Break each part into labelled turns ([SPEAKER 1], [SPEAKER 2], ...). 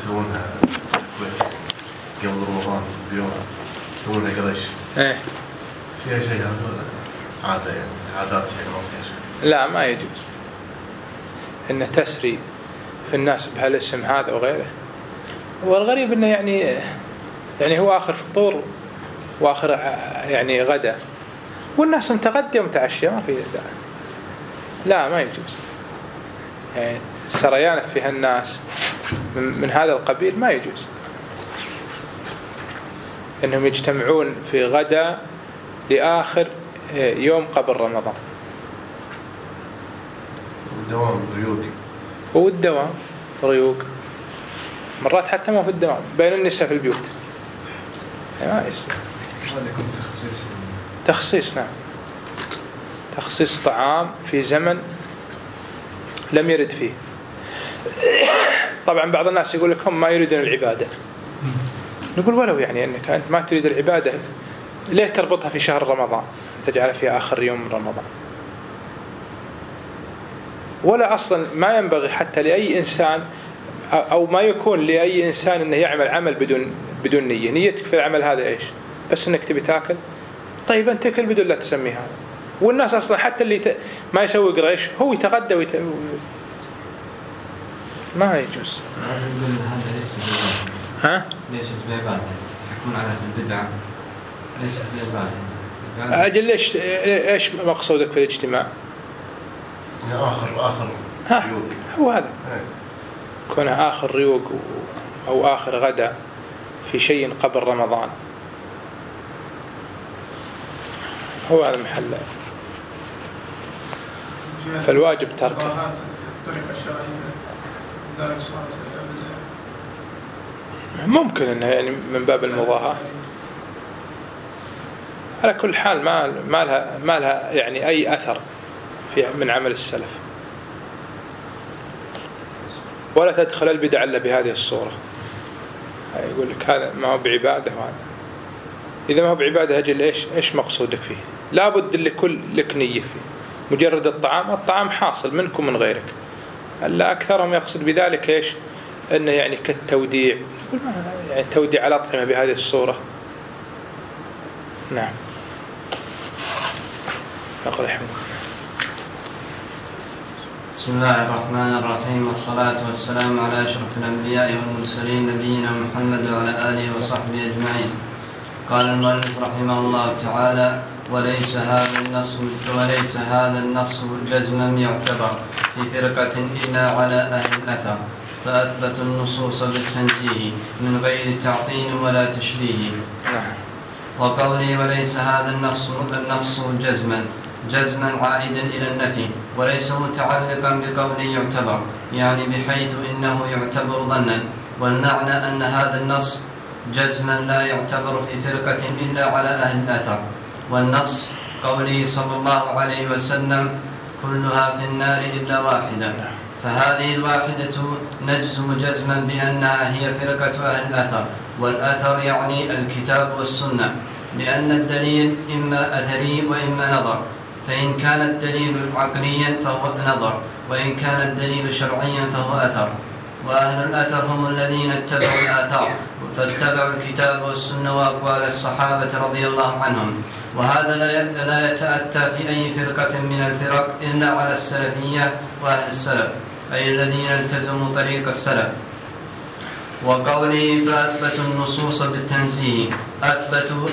[SPEAKER 1] يسوونها الكويت قبل رمضان بيوم يسوونها قريش. فيها شيء هذا ولا عادة يعني عادات يعني ما فيها شيء؟
[SPEAKER 2] لا ما يجوز إن تسري في الناس بهالاسم هذا وغيره. والغريب إنه يعني هو آخر فطور وآخر يعني غدا والناس متغدى ومتعشى ما في داعي. لا ما يجوز يعني سريان في هالناس من هذا القبيل ما يجوز إنهم يجتمعون في غدا لآخر يوم قبل رمضان.
[SPEAKER 1] والدوام ريوق.
[SPEAKER 2] والدوام ريوق مرات حتى ما في الدوام بين النساء في البيوت يعني ما يصير.
[SPEAKER 1] هذا يكون تخصيص.
[SPEAKER 2] تخصيص نعم تخصيص طعام في زمن لم يرد فيه. طبعا بعض الناس يقول لك هم ما يريدون العبادة. نقول ولو يعني أنك أنت ما تريد العبادة ليه تربطها في شهر رمضان تجعل فيها آخر يوم من رمضان؟ ولا أصلا ما ينبغي حتى لأي إنسان أو ما يكون لأي إنسان أنه يعمل عمل بدون نية. نيتك في العمل هذا إيش؟ بس أنك تبي تأكل. طيب أنت تأكل بدون لا تسمي هذا. والناس أصلا حتى اللي ما يسوي قريش هو يتغدى ما يجوز.
[SPEAKER 3] هذا ليست بعبادة يحكمون عليها في البدعة ليست بعبادة.
[SPEAKER 2] أجل إيش مقصودك في الاجتماع؟
[SPEAKER 1] آخر ريوق
[SPEAKER 2] هو هذا كون آخر ريوق أو آخر غدا في شيء قبل رمضان هو هذا المحل فالواجب تركه. ممكن أنه يعني من باب المضاهاة. على كل حال ما لها يعني أي أثر من عمل السلف ولا تدخل البدع إلا بهذه الصورة. يقول لك هذا ما هو بعبادة وهذا إذا ما هو بعبادة أجل إيش مقصودك فيه؟ لابد لك نية فيه. مجرد الطعام حاصل منكم من غيرك. ألا أكثرهم يقصد بذلك إيش؟ أنه يعني كالتوديع يعني توديع على الأطعمة بهذه الصورة. نعم نقول الحمد.
[SPEAKER 3] بسم الله الرحمن الرحيم والصلاة والسلام على أشرف الأنبياء والمرسلين نبينا محمد وعلى آله وصحبه أجمعين. قال المؤلف رحمه الله تعالى وليس هذا النص جزما يعتبر في فرقة إلا على أهل الأثر فأثبتوا النصوص بالتنزيه من غير تعطيل ولا تشبيه. وقولي وليس هذا النص جزما عائدا إلى النفي وليس متعلقا بقول يعتبر يعني بحيث إنه يعتبر ظنا. والمعنى أن هذا النص جزما لا يعتبر في فرقة إلا على أهل الأثر. والنص قوله صلى الله عليه وسلم كلها في النار إلا واحدة فهذه الواحدة نجزم جزما بأنها هي فرقة أهل الأثر. والأثر يعني الكتاب والسنة لأن الدليل إما أثري وإما نظر فإن كان الدليل عقليا فهو نظر وإن كان الدليل شرعيا فهو أثر. وأهل الأثر هم الذين اتبعوا الآثار فاتبعوا الكتاب والسنة وأقوال الصحابة رضي الله عنهم. وهذا لا يتأتى في أي فرقة من الفرق إلا على السلفية وأهل السلف أي الذين التزموا طريق السلف. وقوله فأثبتوا النصوص بالتنزيه أثبتوا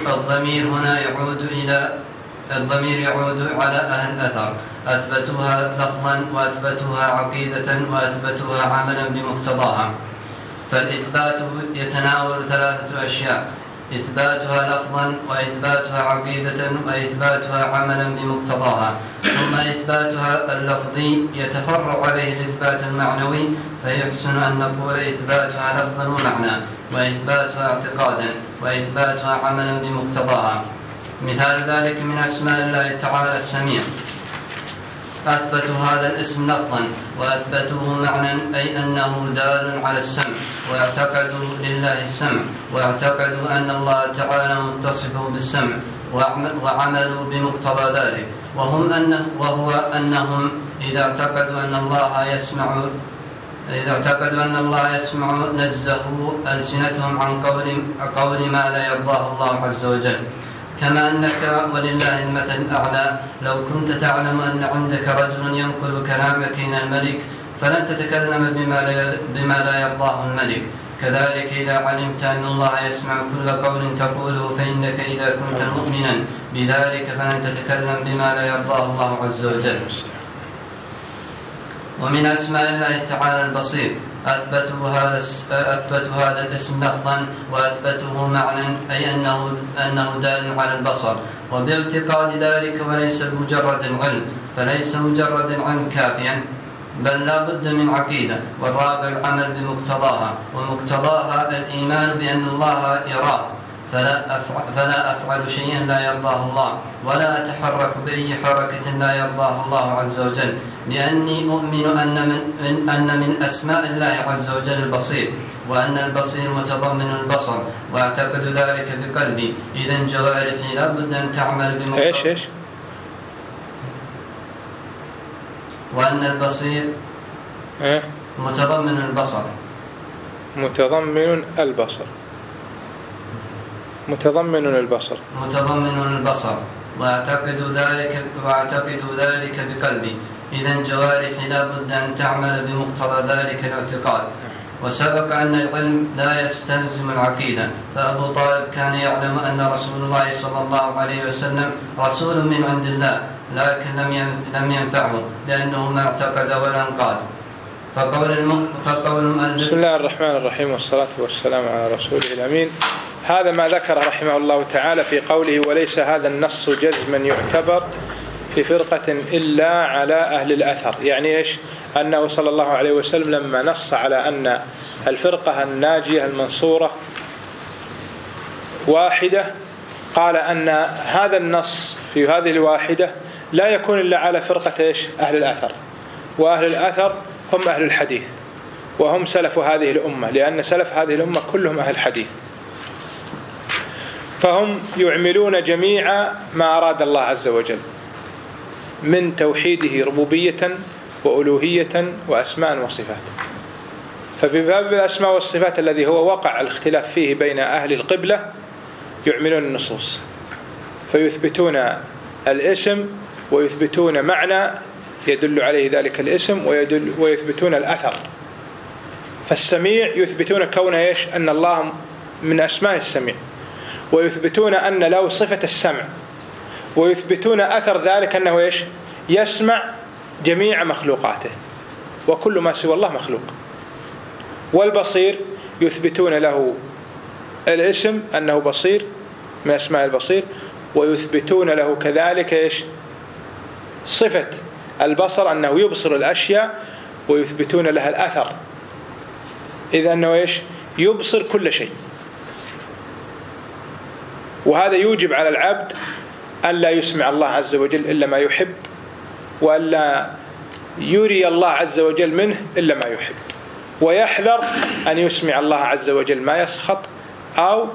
[SPEAKER 3] الضمير يعود على أهل الأثر أثبتوها لفظا وأثبتوها عقيدة وأثبتوها عملا بمقتضاها. فالإثبات يتناول ثلاثة أشياء إثباتها لفظا وإثباتها عقيدة وإثباتها عملا بمقتضاها. ثم إثباتها اللفظي يتفرع عليه الإثبات المعنوي فيحسن أن نقول إثباتها لفظا ومعنى وإثباتها اعتقادا وإثباتها عملا بمقتضاها. مثال ذلك من أسماء الله تعالى السميع أثبتوا هذا الاسم لفظا وأثبتوه معنى أي أنه دال على السمع واعتقدوا لله السمع واعتقدوا أن الله تعالى متصف بالسمع وعملوا بمقتضى ذلك وهو أنهم إذا اعتقدوا أن الله يسمع إذا اعتقدوا أن الله يسمع نزهوا ألسنتهم عن قول ما لا يرضاه الله عز وجل. كما أنك ولله المثل الأعلى لو كنت تعلم أن عندك رجل ينقل كلامك إلى الملك فلن تتكلم بما لا يرضاه الملك. كذلك إذا علمت أن الله يسمع كل قول تقوله فإنك إذا كنت مؤمنا بذلك فلن تتكلم بما لا يرضاه الله عز وجل. ومن أسماء الله تعالى البصير أثبتوا هذا الاسم لفظا وأثبته معنى، أي أنه دال على البصر، وباعتقاد ذلك وليس بمجرد العلم، فليس مجرد العلم كافيا بل لا بد من عقيدة. والرابع العمل بمقتضاها، ومقتضاها الإيمان بأن الله يراه فلا أفعل شيئا لا يرضاه الله ولا أتحرك بأي حركة لا يرضاه الله عز وجل، لأني أؤمن أن من أسماء الله عز وجل البصير، وأن البصير متضمن البصر، وأعتقد ذلك بقلبي. إذن جوارحي لا بد أن تعمل بمقتضاها.
[SPEAKER 2] إيش
[SPEAKER 3] وأن البصير متضمن البصر.
[SPEAKER 2] متضمن البصر
[SPEAKER 3] وأعتقد ذلك بقلبي. إذن جوارحي لا بد أن تعمل بمقتضى ذلك الاعتقاد. وسبق أن العلم لا يستلزم العقيدة، فأبو طالب كان يعلم أن رسول الله صلى الله عليه وسلم رسول من عند الله، لكن لم ينفعه لأنه ما اعتقد ولا انقاد. فقول المؤلف
[SPEAKER 2] بسم الله الرحمن الرحيم والصلاة والسلام على رسوله الأمين. هذا ما ذكر رحمه الله تعالى في قوله وليس هذا النص جزما يعتبر في فرقة إلا على أهل الأثر. يعني إيش؟ أنه صلى الله عليه وسلم لما نص على أن الفرقة الناجية المنصورة واحدة، قال أن هذا النص في هذه الواحدة لا يكون إلا على فرقة إيش؟ أهل الأثر. وأهل الأثر هم أهل الحديث، وهم سلف هذه الأمة، لأن سلف هذه الأمة كلهم أهل الحديث، فهم يعملون جميع ما أراد الله عز وجل من توحيده ربوبية وألوهية وأسماء وصفات. فبباب الأسماء والصفات الذي هو وقع الاختلاف فيه بين أهل القبلة يعملون النصوص، فيثبتون الاسم ويثبتون معنى يدل عليه ذلك الاسم ويثبتون الأثر. فالسميع يثبتون كونه إيش؟ أن الله من أسماء السميع، ويثبتون أن له صفة السمع، ويثبتون أثر ذلك أنه إيش؟ يسمع جميع مخلوقاته، وكل ما سوى الله مخلوق. والبصير يثبتون له الاسم أنه بصير من أسماء البصير، ويثبتون له كذلك إيش؟ صفة البصر أنه يبصر الأشياء، ويثبتون لها الأثر، إذا أنه إيش؟ يبصر كل شيء. وهذا يوجب على العبد أن لا يسمع الله عز وجل إلا ما يحب، وألا يري الله عز وجل منه إلا ما يحب، ويحذر أن يسمع الله عز وجل ما يسخط، أو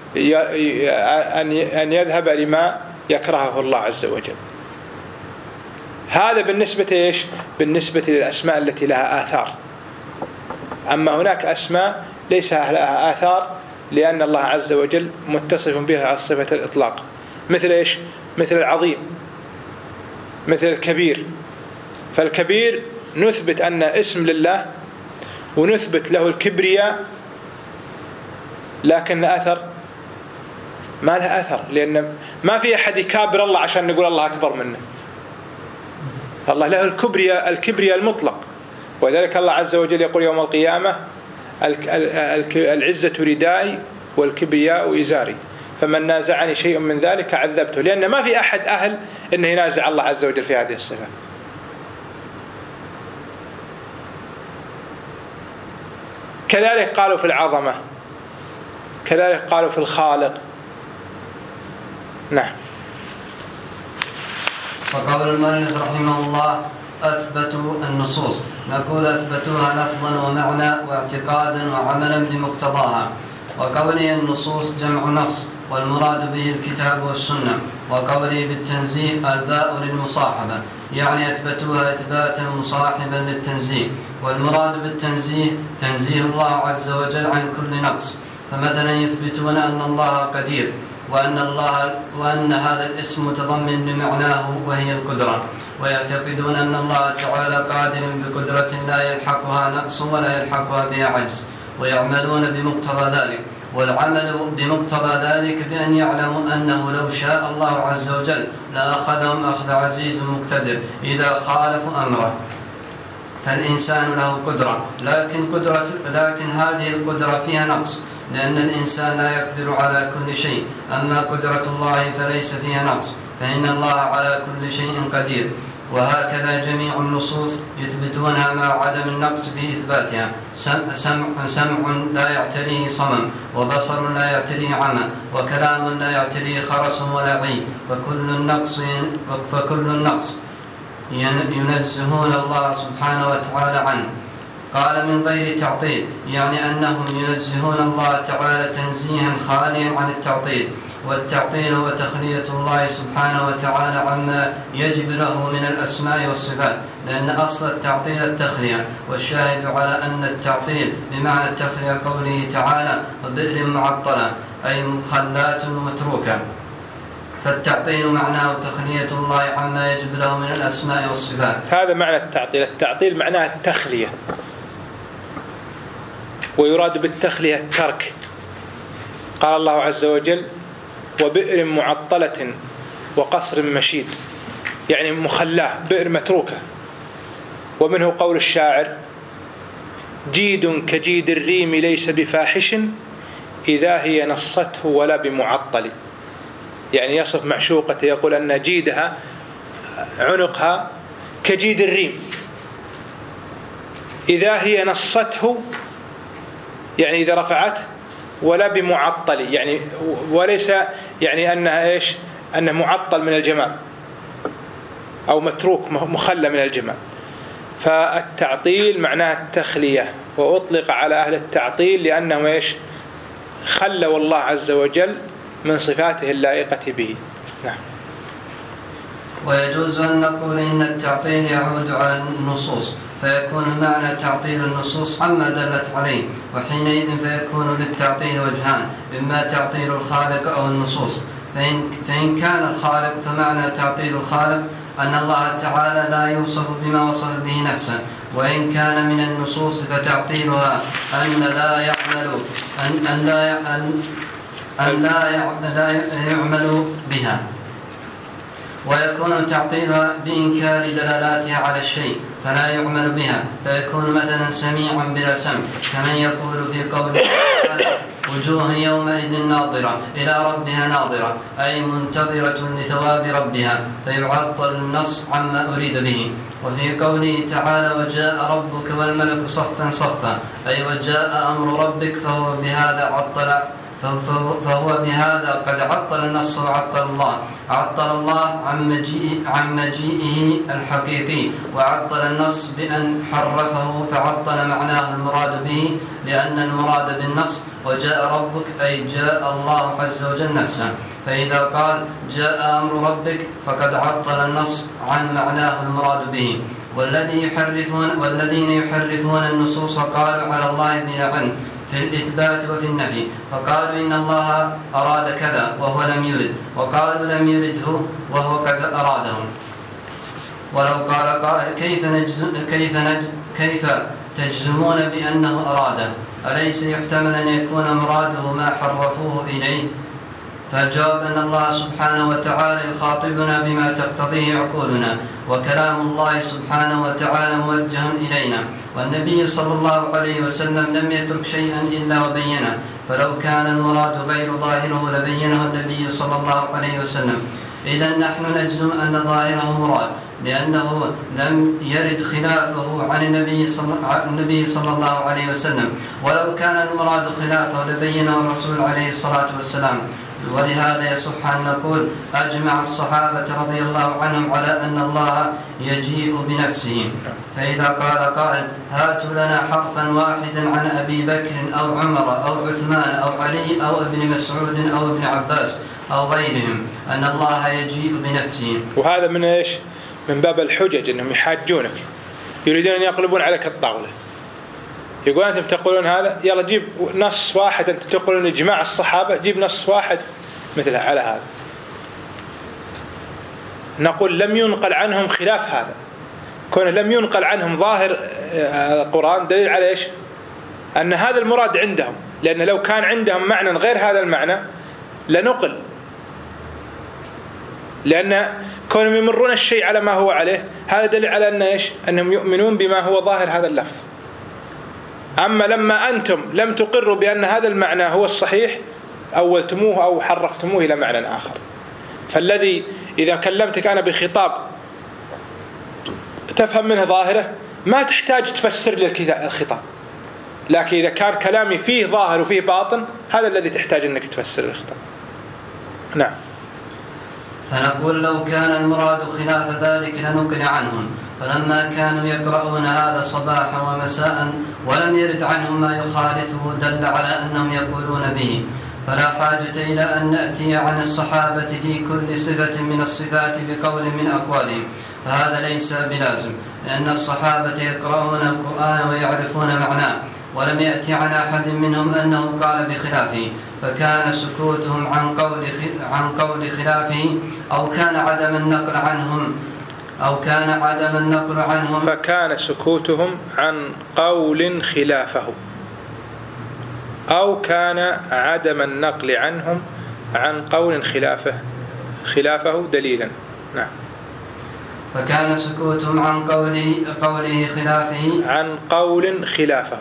[SPEAKER 2] أن يذهب لما يكرهه الله عز وجل. هذا بالنسبة إيش؟ بالنسبة للأسماء التي لها آثار. أما هناك أسماء ليس لها آثار، لأن الله عز وجل متصف بها على صفة الإطلاق، مثل إيش؟ مثل العظيم، مثل الكبير. فالكبير نثبت أن اسم لله، ونثبت له الكبرياء، لكن أثر ما له أثر، لأن ما في أحد يكابر الله عشان نقول الله أكبر منه. الله له الكبرياء المطلق، وذلك الله عز وجل يقول يوم القيامة العزة ردائي والكبرياء إزاري، فمن نازعني شيء من ذلك عذبته، لأن ما في أحد أهل أنه ينازع الله عز وجل في هذه الصفة. كذلك قالوا في العظمة، كذلك قالوا في الخالق. نعم.
[SPEAKER 3] فقول المؤلف رحمه الله أثبتوا النصوص، نقول أثبتوها لفظا ومعنى واعتقادا وعملا بمقتضاها. وقوله النصوص جمع نص، والمراد به الكتاب والسنة. وقوله بالتنزيه الباء للمصاحبة، يعني أثبتوها إثباتا مصاحبا للتنزيه. والمراد بالتنزيه تنزيه الله عز وجل عن كل نقص. فمثلا يثبتون أن الله قدير، وأن هذا الاسم متضمن لمعناه وهي القدرة، ويعتقدون أن الله تعالى قادر بقدرة لا يلحقها نقص ولا يلحقها بها عجز، ويعملون بمقتضى ذلك. والعمل بمقتضى ذلك بأن يعلموا أنه لو شاء الله عز وجل لأخذهم أخذ عزيز مقتدر إذا خالفوا أمره. فالإنسان له قدرة، لكن هذه القدرة فيها نقص، لأن الإنسان لا يقدر على كل شيء. أما قدرة الله فليس فيها نقص، فإن الله على كل شيء قدير. وهكذا جميع النصوص يثبتونها مع عدم النقص في إثباتها. سمع لا يعتريه صمم، وبصر لا يعتريه عمى، وكلام لا يعتريه خرس ولا عي، فكل النقص ينزهون الله سبحانه وتعالى عنه. قال من غير تعطيل، يعني أنهم ينزهون الله تعالى تنزيها خاليا عن التعطيل. والتعطيل هو تخلية الله سبحانه وتعالى عما يجب له من الأسماء والصفات، لأن أصل التعطيل التخلية. والشاهد على أن التعطيل بمعنى التخلية قوله تعالى وبئر معطلة، أي مخلات متروكة. فالتعطيل معناه تخلية الله عما يجب له من الأسماء والصفات.
[SPEAKER 2] هذا معنى التعطيل. التعطيل معناه التخلية، ويراد بالتخلية الترك. قال الله عز وجل وبئر معطلة وقصر مشيد، يعني مخلاه، بئر متروكة. ومنه قول الشاعر جيد كجيد الريم ليس بفاحش إذا هي نصته ولا بمعطل، يعني يصف معشوقة يقول أن جيدها عنقها كجيد الريم إذا هي نصته، يعني إذا رفعت، ولا بمعطل، يعني وليس يعني أنها إيش، أنه معطل من الجمال أو متروك مخلى من الجمال. فالتعطيل معناه التخلية، وأطلق على أهل التعطيل لأنهم إيش، خلوا الله عز وجل من صفاته اللائقة به. نعم.
[SPEAKER 3] ويجوز أن نقول إن التعطيل يعود على النصوص، فيكون معنى تعطيل النصوص عما دلت عليه، وحينئذ فيكون للتعطيل وجهان، إما تعطيل الخالق أو النصوص. فإن كان الخالق فمعنى تعطيل الخالق أن الله تعالى لا يوصف بما وصف به نفسه، وإن كان من النصوص فتعطيلها أن لا يعمل بها. ويكون تعطيلها بإنكار دلالاتها على الشيء فلا يعمل بها، فيكون مثلا سميعا بلا سمع، كمن يقول في قوله وجوه يومئذ ناظرة إلى ربها ناظرة، أي منتظرة لثواب ربها، فيعطل النص عما أريد به. وفي قوله تعالى وجاء ربك والملك صفا صفا، أي وجاء أمر ربك، فهو بهذا قد عطل النص وعطل الله. عطل الله عن مجيئه الحقيقي، وعطل النص بأن حرفه فعطل معناه المراد به، لأن المراد بالنص وجاء ربك أي جاء الله عز وجل نفسه. فإذا قال جاء أمر ربك فقد عطل النص عن معناه المراد به. والذين يحرفون النصوص قالوا على الله بلا علم في الإثبات وفي النفي، فقالوا إن الله أراد كذا وهو لم يرد، وقالوا لم يرده وهو قد أراده. ولو قال قائل كيف تجزمون بأنه أراده؟ أليس يحتمل أن يكون مراده ما حرفوه إليه؟ فالجواب أن الله سبحانه وتعالى يخاطبنا بما تقتضيه عقولنا، وكلام الله سبحانه وتعالى موجه إلينا، والنبي صلى الله عليه وسلم لم يترك شيئا إلا وبينه، فلو كان المراد غير ظاهره لبينه النبي صلى الله عليه وسلم. إذن نحن نجزم أن ظاهره مراد، لأنه لم يرد خلافه عن النبي صلى الله عليه وسلم، ولو كان المراد خلافه لبينه الرسول عليه الصلاة والسلام. ولهذا يصح أن نقول أجمع الصحابة رضي الله عنهم على أن الله يجيء بنفسه. فإذا قال قائل هاتوا لنا حرفا واحدا عن أبي بكر أو عمر أو عثمان أو علي أو ابن مسعود أو ابن عباس أو غيرهم أن الله يجيء بنفسه،
[SPEAKER 2] وهذا من إيش؟ من باب الحجج أنهم يحاجونك، يريدون أن يقلبون عليك الطاولة. يقول أنتم تقولون هذا، يلا جيب نص واحد، أنتم تقولون إجماع الصحابة، جيب نص واحد مثل على هذا. نقول لم ينقل عنهم خلاف هذا، كون لم ينقل عنهم ظاهر القرآن دليل على إيش؟ أن هذا المراد عندهم، لأن لو كان عندهم معنى غير هذا المعنى لنقل، لأن كونهم يمرون الشيء على ما هو عليه هذا دليل على أن إيش؟ أنهم يؤمنون بما هو ظاهر هذا اللفظ. أما لما أنتم لم تقروا بأن هذا المعنى هو الصحيح أولتموه أو حرفتموه إلى معنى آخر. فالذي إذا كلمتك أنا بخطاب تفهم منه ظاهره ما تحتاج تفسر لي الخطاب، لكن إذا كان كلامي فيه ظاهر وفيه باطن هذا الذي تحتاج أنك تفسر الخطاب. نعم.
[SPEAKER 3] فنقول لو كان المراد خلاف ذلك لنقل عنهم، فلما كانوا يقرؤون هذا صباحا ومساء ولم يرد عنهم ما يخالفه دل على أنهم يقولون به، فلا حاجة إلى أن نأتي عن الصحابة في كل صفة من الصفات بقول من أقوالهم، فهذا ليس بلازم، لأن الصحابة يقرؤون القرآن ويعرفون معناه، ولم يأتي عن أحد منهم أنه قال بخلافه، فكان سكوتهم عن قول خلافه أو كان عدم النقل عنهم
[SPEAKER 2] فكان سكوتهم عن قول خلافه أو كان عدم النقل عنهم عن قول خلافه دليلا. نعم.
[SPEAKER 3] فكان سكوتهم عن قوله خلافه
[SPEAKER 2] عن قول خلافه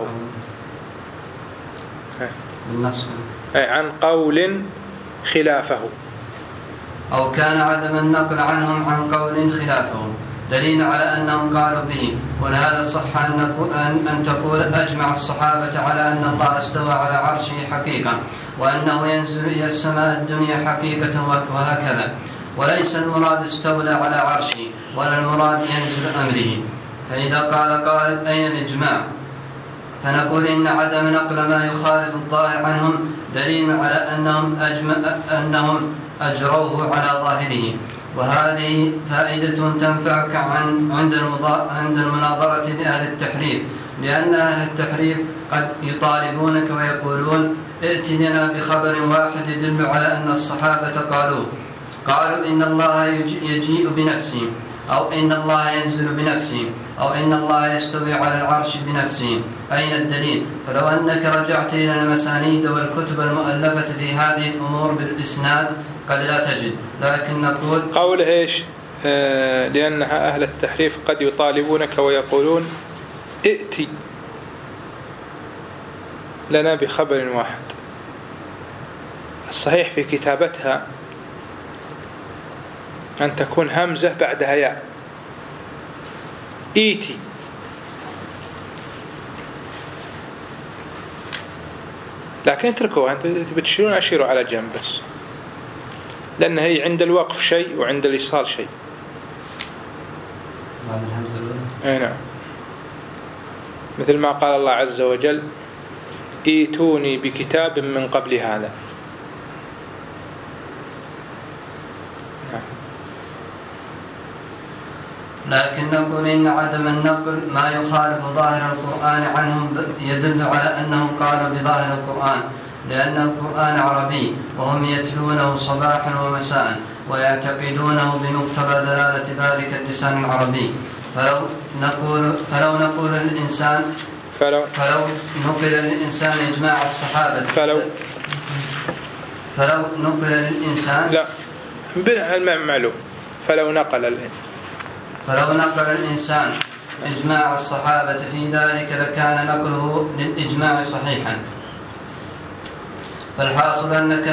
[SPEAKER 3] بالنص
[SPEAKER 2] عن قول خلافه
[SPEAKER 3] أو كان عدم النقل عنهم عن قول خلافه دليل على أنهم قالوا به. ولهذا صح أن تقول أجمع الصحابة على أن الله استوى على عرشه حقيقة، وأنه ينزل إلى السماء الدنيا حقيقة وهكذا، وليس المراد استولى على عرشه ولا المراد ينزل أمره. فإذا قال قائل أين الإجماع؟ فنقول إن عدم نقل ما يخالف الظاهر عنهم دليل على أنهم أجروه على ظاهره، وهذه فائدة تنفعك عند المناظرة لأهل التحريف، لأن أهل التحريف قد يطالبونك ويقولون ائت لنا بخبر واحد يدل على أن الصحابة قالوا إن الله يجيء بنفسه، أو إن الله ينزل بنفسه، أو إن الله يستوي على العرش بنفسه. أين الدليل؟ فلو أنك رجعت إلى المسانيد والكتب المؤلفة في هذه الأمور بالإسناد قد لا تجد، لكن نقول
[SPEAKER 2] قول إيش؟ لأنها أهل التحريف قد يطالبونك ويقولون ائتي لنا بخبر واحد. الصحيح في كتابتها أن تكون همزة بعدها ياء، إيتي، لكن اتركوها، أنت بتشيلون أشيروا على جنب بس، لأن هي عند الوقف شيء وعند الإيصال شيء.
[SPEAKER 3] بعد الهمزة
[SPEAKER 2] الأولى. نعم. مثل ما قال الله عز وجل إيتوني بكتاب من قبل هذا.
[SPEAKER 3] لكن نقول إن عدم النقل ما يخالف ظاهر القرآن عنهم يدل على أنهم قالوا بظاهر القرآن، لأن القرآن عربي وهم يتلونه صباحا ومساء ويعتقدونه بمقتضى دلالة ذلك اللسان العربي. فلو نقول للإنسان إجماع الصحابة فلو نقل للإنسان
[SPEAKER 2] لا بالمعلوم فلو نقل الإنسان إجماع الصحابة في ذلك لكان نقله للإجماع صحيحا. فالحاصل أن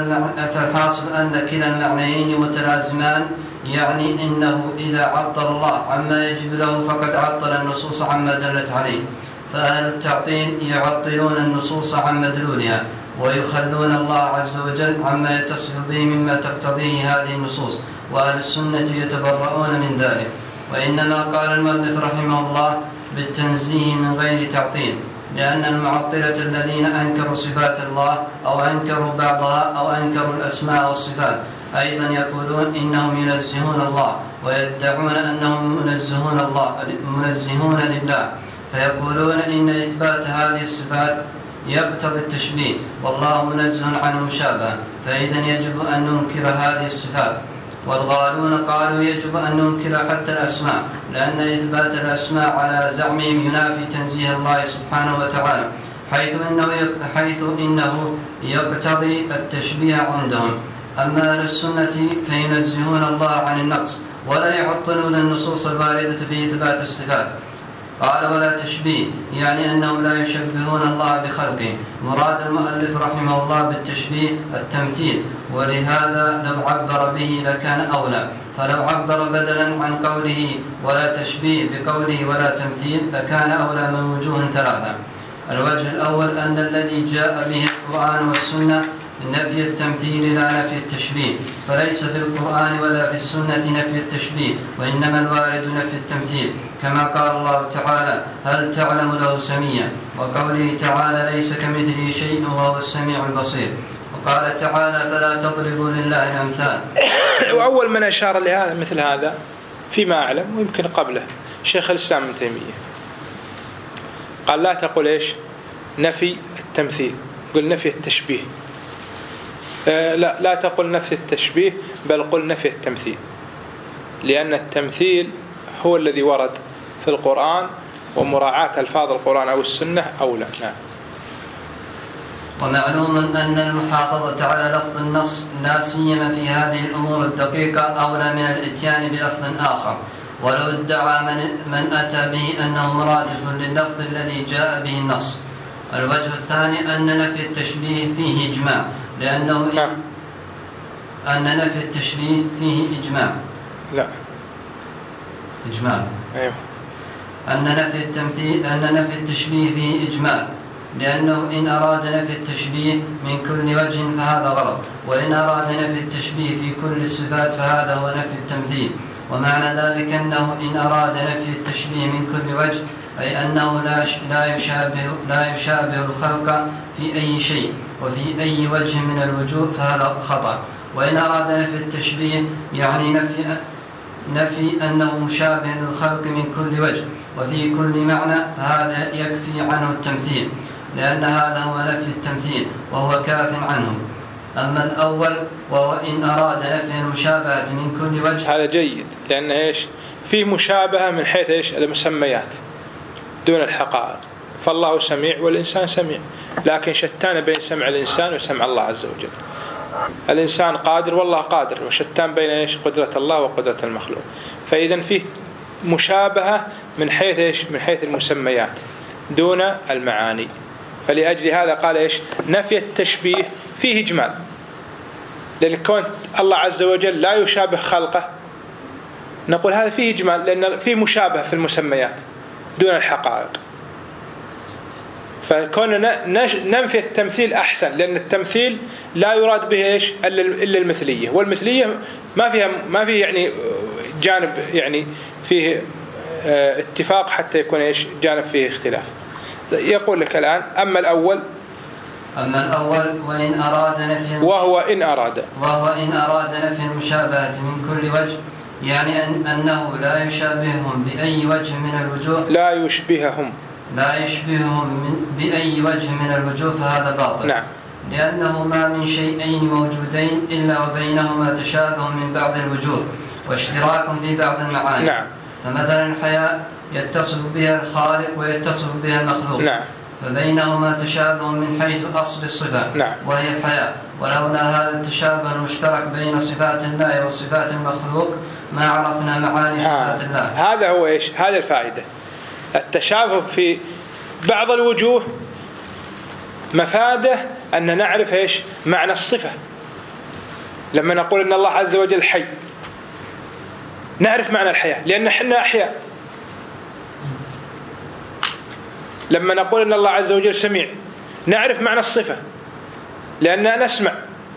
[SPEAKER 2] كلا المعنيين متلازمان، يعني إنه إذا عطل الله عما يجب له فقد عطل النصوص عما دلت عليه، فأهل التعطيل يعطلون النصوص عن مدلولها ويخلون الله عز وجل عما يتصف به مما تقتضيه هذه النصوص، وأهل السنة يتبرؤون من ذلك. وإنما قال المؤلف رحمه الله بالتنزيه من غير تعطيل، لأن المعطلة الذين أنكروا صفات الله أو أنكروا بعضها أو أنكروا الأسماء والصفات
[SPEAKER 3] أيضا يقولون إنهم ينزهون الله ويدعون أنهم منزهون لله، فيقولون إن إثبات هذه الصفات يقتضي التشبيه والله منزه عن المشابهة، فإذا يجب أن ننكر هذه الصفات. والغالون قالوا يجب أن ننكر حتى الأسماء، لأن إثبات الأسماء على زعمهم ينافي تنزيه الله سبحانه وتعالى، حيث إنه يقتضي التشبيه عندهم. أما أهل السنة فينزهون الله عن النقص ولا يعطلون النصوص الواردة في إثبات الصفات. قال ولا تشبيه، يعني أنهم لا يشبهون الله بخلقه. مراد المؤلف رحمه الله بالتشبيه التمثيل، ولهذا لو عبر به لكان أولى، فلو عبر بدلا عن قوله ولا تشبيه بقوله ولا تمثيل لكان أولى من وجوه ثلاثة. الوجه الأول أن الذي جاء به القرآن والسنة نفي التمثيل لا نفي التشبيه، فليس في القرآن ولا في السنة نفي التشبيه، وإنما الوارد نفي التمثيل، كما قال الله تعالى هل تعلم له سميا، وقوله تعالى ليس كمثله شيء وهو السميع البصير، وقال تعالى فلا تضربوا لله الأمثال.
[SPEAKER 2] وأول من أشار لهذا مثل هذا فيما أعلم ويمكن قبله شيخ الإسلام ابن تيمية، قال لا تقول إيش نفي التمثيل، قل نفي التشبيه. لا تقل نفي التشبيه، بل قل نفي التمثيل، لأن التمثيل هو الذي ورد في القرآن، ومراعاة ألفاظ القرآن أو السنة أولى. نعم.
[SPEAKER 3] ومعلوم أن المحافظة على لفظ النص لا سيما في هذه الأمور الدقيقة أولى من الإتيان بلفظ آخر، ولو ادعى من أتى به أنه مرادف لللفظ الذي جاء به النص. الوجه الثاني أن نفي التشبيه فيه إجماع، لأنه أن نفي التشبيه فيه إجماع.
[SPEAKER 2] لا
[SPEAKER 3] إجمال.
[SPEAKER 2] أيوه.
[SPEAKER 3] أن نفي التشبيه فيه إجمال، لأنه إن أراد نفي التشبيه من كل وجه فهذا غلط، وإن أراد نفي التشبيه في كل الصفات فهذا هو نفي التمثيل. ومعنى ذلك أنه إن أراد نفي التشبيه من كل وجه أي أنه لا يشابه الخلق في أي شيء وفي أي وجه من الوجوه فهذا خطأ. وإن أراد نفي التشبيه يعني نفي أنه مشابه للخلق من كل وجه وفي كل معنى فهذا يكفي عنه التمثيل، لأن هذا هو نفي التمثيل وهو كاف عنه. أما الأول وهو إن أراد نفي المشابهة من كل وجه
[SPEAKER 2] هذا جيد، لأن إيش فيه مشابهة من حيث إيش المسميات دون الحقائق، فالله سميع والإنسان سميع، لكن شتان بين سمع الإنسان وسمع الله عز وجل. الإنسان قادر والله قادر، وشتان بين إيش قدرة الله وقدرة المخلوق. فإذا فيه مشابهة من حيث إيش من حيث المسميات دون المعاني. فلأجل هذا قال إيش نفي التشبيه فيه إجمال، لأن كون الله عز وجل لا يشابه خلقه نقول هذا فيه إجمال، لأن فيه مشابهة في المسميات دون الحقائق. فكون ننفي التمثيل أحسن، لأن التمثيل لا يراد به إيش إلا المثلية، والمثلية ما فيه يعني جانب يعني فيه اتفاق حتى يكون إيش جانب فيه اختلاف. يقول لك الآن أما الأول
[SPEAKER 3] وإن أراد نفي
[SPEAKER 2] وهو إن أراد
[SPEAKER 3] نفي المشابهة من كل وجه، يعني أنه لا يشابههم بأي وجه من الوجوه،
[SPEAKER 2] لا يشبههم
[SPEAKER 3] بأي وجه من الوجوه فهذا باطل.
[SPEAKER 2] نعم.
[SPEAKER 3] لأنه ما من شيئين موجودين إلا وبينهما تشابه من بعض الوجوه واشتراك في بعض المعاني.
[SPEAKER 2] نعم.
[SPEAKER 3] فمثلا الحياة يتصف بها الخالق ويتصف بها المخلوق.
[SPEAKER 2] نعم.
[SPEAKER 3] فبينهما تشابه من حيث أصل الصفة.
[SPEAKER 2] نعم.
[SPEAKER 3] وهي الحياة، ولولا هذا التشابه المشترك بين صفات الله وصفات المخلوق ما عرفنا معاني صفات الله.
[SPEAKER 2] هذا هو إيش هذا الفائدة، التشابه في بعض الوجوه مفاده أن نعرف إيش معنى الصفة. لما نقول إن الله عز وجل حي نعرف معنى الحياة لأن إحنا أحياء. لما نقول إن الله عز وجل سميع نعرف معنى الصفة لأننا نسمع،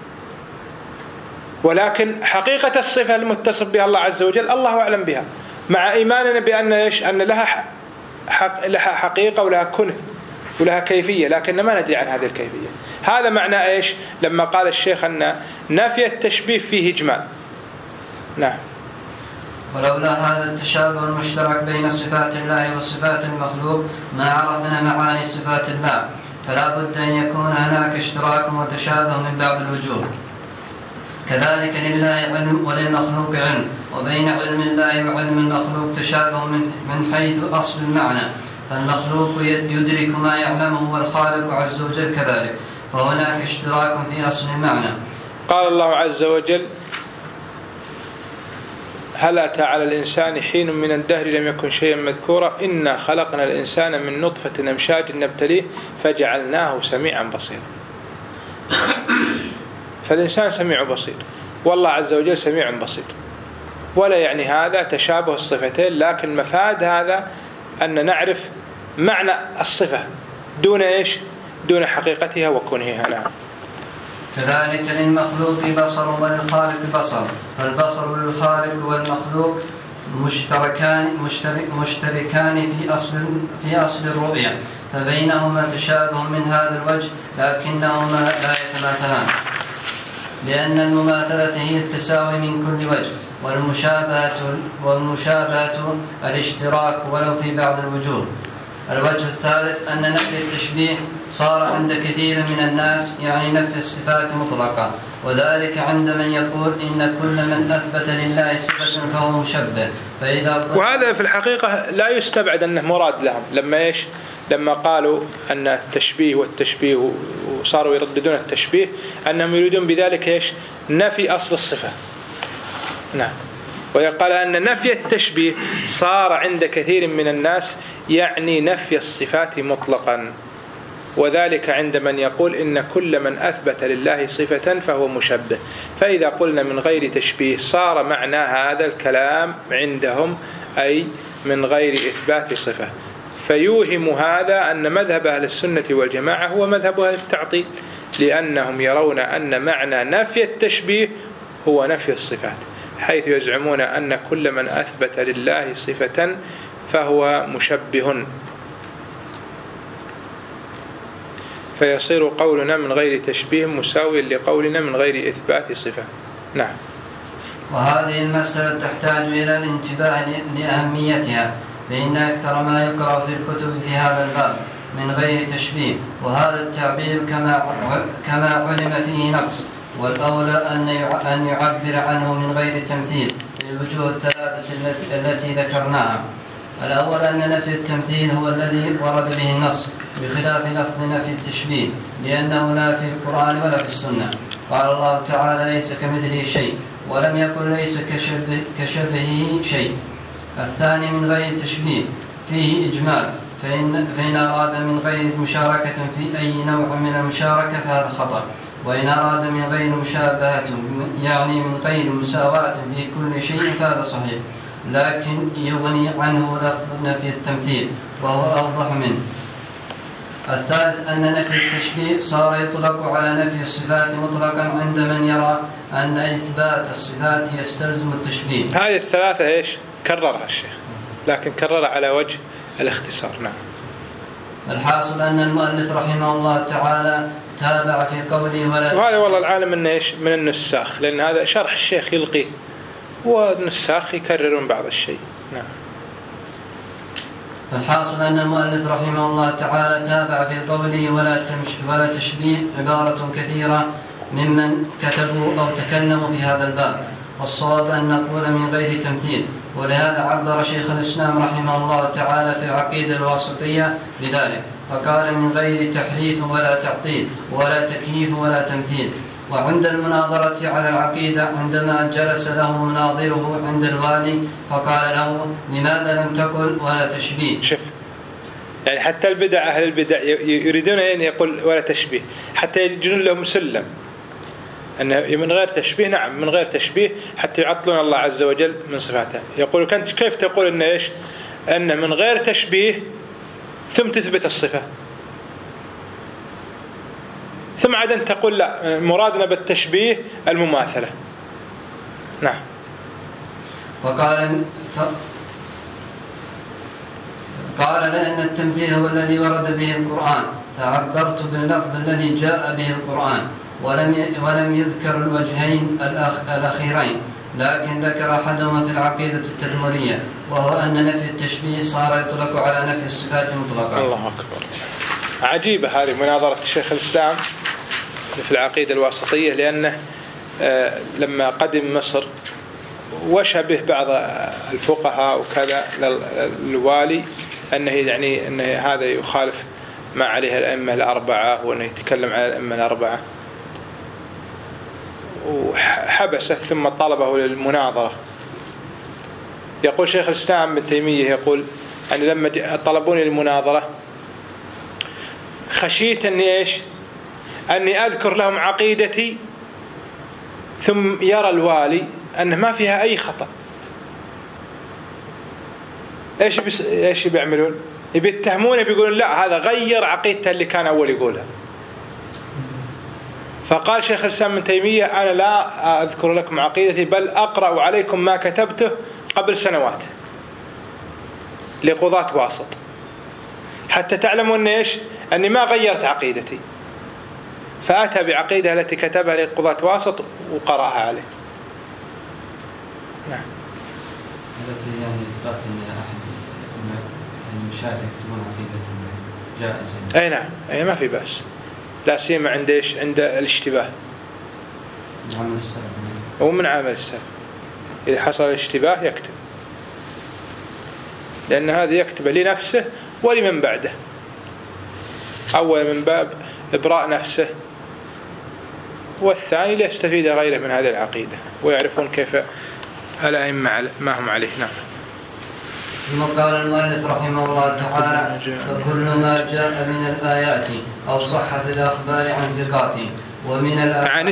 [SPEAKER 2] ولكن حقيقة الصفة المتصف بها الله عز وجل الله أعلم بها، مع إيماننا بأن إيش أن لها حقيقة ولها كنه ولها كيفية، لكن ما ندري عن هذه الكيفية. هذا معنى إيش لما قال الشيخ أن نفي التشبيه فيه إجمال. نعم.
[SPEAKER 3] ولولا هذا التشابه المشترك بين صفات الله وصفات المخلوق ما عرفنا معاني صفات الله، فلا بد أن يكون هناك اشتراك وتشابه من بعض الوجوه. كذلك لله علم وللمخلوق علم، وبين علم الله وعلم المخلوق تشابه من حيث أصل المعنى، فالمخلوق يدرك ما يعلمه والخالق عز وجل كذلك، فهناك اشتراك في أصل المعنى.
[SPEAKER 2] قال الله عز وجل: هل أتى على الإنسان حين من الدهر لم يكن شيئا مذكورا إنا خلقنا الإنسان من نطفة أمشاج نبتليه فجعلناه سميعا بصيرا. فالإنسان سميع بصير، والله عز وجل سميع بصير، ولا يعني هذا تشابه الصفتين، لكن مفاد هذا أن نعرف معنى الصفة دون إيش؟ دون حقيقتها وكونها. نعم.
[SPEAKER 3] كذلك للمخلوق بصر وللخالق بصر، فالبصر للخالق والمخلوق مشتركان في أصل الرؤية، فبينهما تشابه من هذا الوجه لكنهما لا يتماثلان، لأن المماثلة هي التساوي من كل وجه، والمشابهة الاشتراك ولو في بعض الوجوه. الوجه الثالث أن نفي التشبيه صار عند كثير من الناس يعني نفي الصفات مطلقة، وذلك عند من يقول إن كل من أثبت لله صفة فهو مشبه.
[SPEAKER 2] وهذا في الحقيقة لا يستبعد أنه مراد لهم لما قالوا أن التشبيه والتشبيه وصاروا يرددون التشبيه أنهم يريدون بذلك إيش؟ نفي أصل الصفة. نعم. ويقال أن نفي التشبيه صار عند كثير من الناس يعني نفي الصفات مطلقا، وذلك عند من يقول إن كل من أثبت لله صفة فهو مشبه. فإذا قلنا من غير تشبيه صار معنى هذا الكلام عندهم أي من غير إثبات صفة، فيوهم هذا أن مذهب أهل السنة والجماعة هو مذهب أهل التعطيل، لأنهم يرون أن معنى نفي التشبيه هو نفي الصفات، حيث يزعمون أن كل من أثبت لله صفة فهو مشبه، فيصير قولنا من غير تشبيه مساوي لقولنا من غير إثبات صفة. نعم.
[SPEAKER 3] وهذه المسألة تحتاج إلى الانتباه لأهميتها، فإن أكثر ما يقرأ في الكتب في هذا الباب من غير تشبيه، وهذا التعبير كما علم فيه نقص، والأولى أن يعبر عنه من غير تمثيل للوجوه الثلاثة التي ذكرناها. الأول أن نفي التمثيل هو الذي ورد به النص، بخلاف لفظ نفي التشبيه، لأنه لا في القرآن ولا في السنة. قال الله تعالى: ليس كمثله شيء، ولم يقل ليس كشبهه شيء. الثاني من غير تشبيه فيه إجمال، فإن أراد من غير مشاركة في أي نوع من المشاركة فهذا خطأ، وإن أراد من غير مشابهة يعني من غير مساواة في كل شيء فهذا صحيح، لكن يغني عنه لفظ نفي التمثيل وهو أوضح منه. الثالث أن نفي التشبيه صار يطلق على نفي الصفات مطلقا عند من يرى أن إثبات الصفات يستلزم التشبيه.
[SPEAKER 2] هذه الثلاثة إيش؟ كررها الشيخ، لكن كررها على وجه الاختصار. نعم.
[SPEAKER 3] الحاصل أن المؤلف رحمه الله تعالى تابع في قوله ولا،
[SPEAKER 2] وهذا والله العالم إنه إيش؟ من النساخ، لأن هذا شرح الشيخ يلقي والنساخ يكررون بعض الشيء. نعم.
[SPEAKER 3] فالحاصل أن المؤلف رحمه الله تعالى تابع في قوله ولا تشبيه عبارة كثيرة ممن كتبوا أو تكلموا في هذا الباب، والصواب أن نقول من غير تمثيل، ولهذا عبر شيخ الإسلام رحمه الله تعالى في العقيدة الواسطية بذلك، فقال من غير تحريف ولا تعطيل ولا تكييف ولا تمثيل. وعند المناظرة على العقيدة عندما جلس له مناظره عند الوالي فقال له: لماذا لم تقل ولا تشبيه؟
[SPEAKER 2] شوف، يعني حتى البدع أهل البدع يريدون أن يقول ولا تشبيه، حتى يجنون لهم سلم أن من غير تشبيه. نعم، من غير تشبيه، حتى يعطلون الله عز وجل من صفاته. يقول كنت كيف تقول أن إيش؟ أن من غير تشبيه ثم تثبت الصفة، ثم عدن تقول لا، مرادنا بالتشبيه المماثلة. نعم.
[SPEAKER 3] قال لأن التمثيل هو الذي ورد به القرآن، فعبرت باللفظ الذي جاء به القرآن، ولم يذكر الوجهين الأخيرين، لكن ذكر أحدهما في العقيدة التدمرية، وهو أن نفي التشبيه صار يطلق على نفي الصفات مطلقا.
[SPEAKER 2] الله أكبر. عجيبة هذه مناظرة الشيخ الإسلام في العقيدة الواسطية، لأنه لما قدم مصر وشبه بعض الفقهاء وكذا للوالي أنه يعني أن هذا يخالف ما عليه الأئمة الأربعة، وأنه يتكلم على الأئمة الأربعة، وحبسه ثم طلبه للمناظرة. يقول شيخ الإسلام ابن تيمية يقول أن لما طلبوني المناظرة خشيت أني أذكر لهم عقيدتي ثم يرى الوالي أن ما فيها أي خطأ. إيش بيعملون؟ يتهمونه بيقولون لا هذا غير عقيدته اللي كان أول يقولها. فقال شيخ الإسلام ابن تيمية أنا لا أذكر لكم عقيدتي، بل أقرأ عليكم ما كتبته قبل سنوات لقضاة واسط حتى تعلمون أني ما غيرت عقيدتي. فأتى بعقيدة التي كتبها لقضاة واسط وقرأها عليه. نعم.
[SPEAKER 3] هذا في يعني إثبات أن أحد المشايخ يكتبون عقيدة جائزة.
[SPEAKER 2] أي نعم، أي ما في بأس، لا سيما عند عند الاشتباه.
[SPEAKER 3] عمل السلف.
[SPEAKER 2] ومن عمل السلف إذا حصل الاشتباه يكتب، لأن هذا يكتب لنفسه ولمن بعده، أول من باب إبراء نفسه، والثاني ليستفيد غيره من هذه العقيدة ويعرفون كيف الأئمة ما هم عليه. نعم.
[SPEAKER 3] ثم قال المؤلف رحمه الله تعالى: فكل ما جاء من الآيات أو صح في الأخبار عن ثقاتي ومن
[SPEAKER 2] عن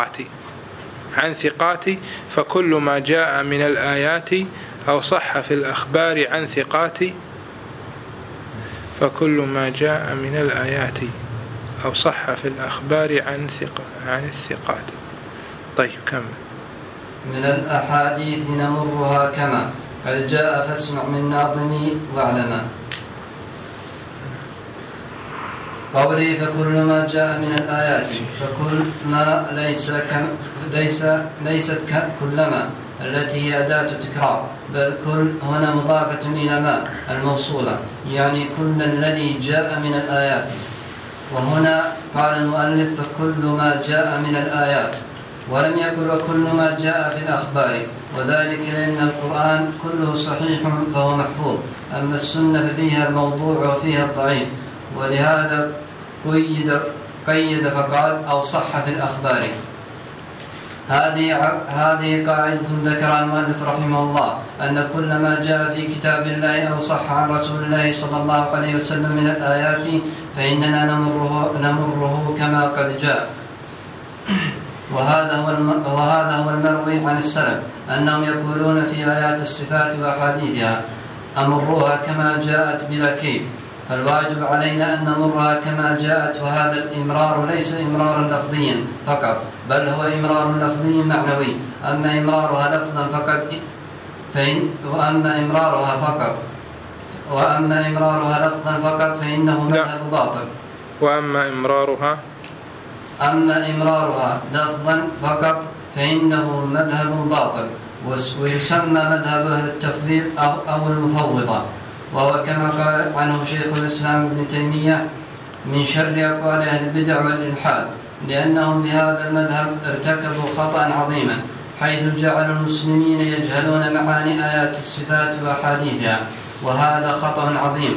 [SPEAKER 2] ثقاتي فكل ما جاء من الآيات أو صح في الأخبار عن ثقاتي، فكل ما جاء من الآيات أو صح في الأخبار عن الثقات. طيب كمل.
[SPEAKER 3] من الأحاديث نمرها كما قد جاء فاسمع من ناظمي واعلما. قولي فكل ما جاء من الآيات، فكل ما ليست كلما التي هي أداة تكرار، بل كل هنا مضافة إلى ما الموصولة، يعني كل الذي جاء من الآيات. وهنا قال المؤلف فكل ما جاء من الآيات، ولم يقل وكل ما جاء في الأخبار، وذلك لأن القرآن كله صحيح فهو محفوظ، أما السنة ففيها الموضوع وفيها الضعيف، ولهذا قيد فقال أو صح في الأخبار. هذه قاعدة ذكرها المؤلف رحمه الله، أن كل ما جاء في كتاب الله أو صح عن رسول الله صلى الله عليه وسلم من الآيات فإننا نمره كما قد جاء. وهذا هو المروي عن السلف أنهم يقولون في آيات الصفات وأحاديثها أمروها كما جاءت بلا كيف، فالواجب علينا أن نمرها كما جاءت. وهذا الإمرار ليس إمرارا لفظيا فقط، بل هو إمرار لفظي معنوي. أما إمرارها لفظا فقط فإنه مذهب باطل.
[SPEAKER 2] وأما
[SPEAKER 3] إمرارها لفظا فقط فإنه مذهب باطل، ويسمى مذهب أهل التفويض أو المفوضة، وهو كما قال عنه شيخ الإسلام ابن تيمية من شر أقوال أهل البدع والإلحاد، لأنهم بهذا المذهب ارتكبوا خطأ عظيما، حيث جعلوا المسلمين يجهلون معاني آيات الصفات وأحاديثها، وهذا خطأ عظيم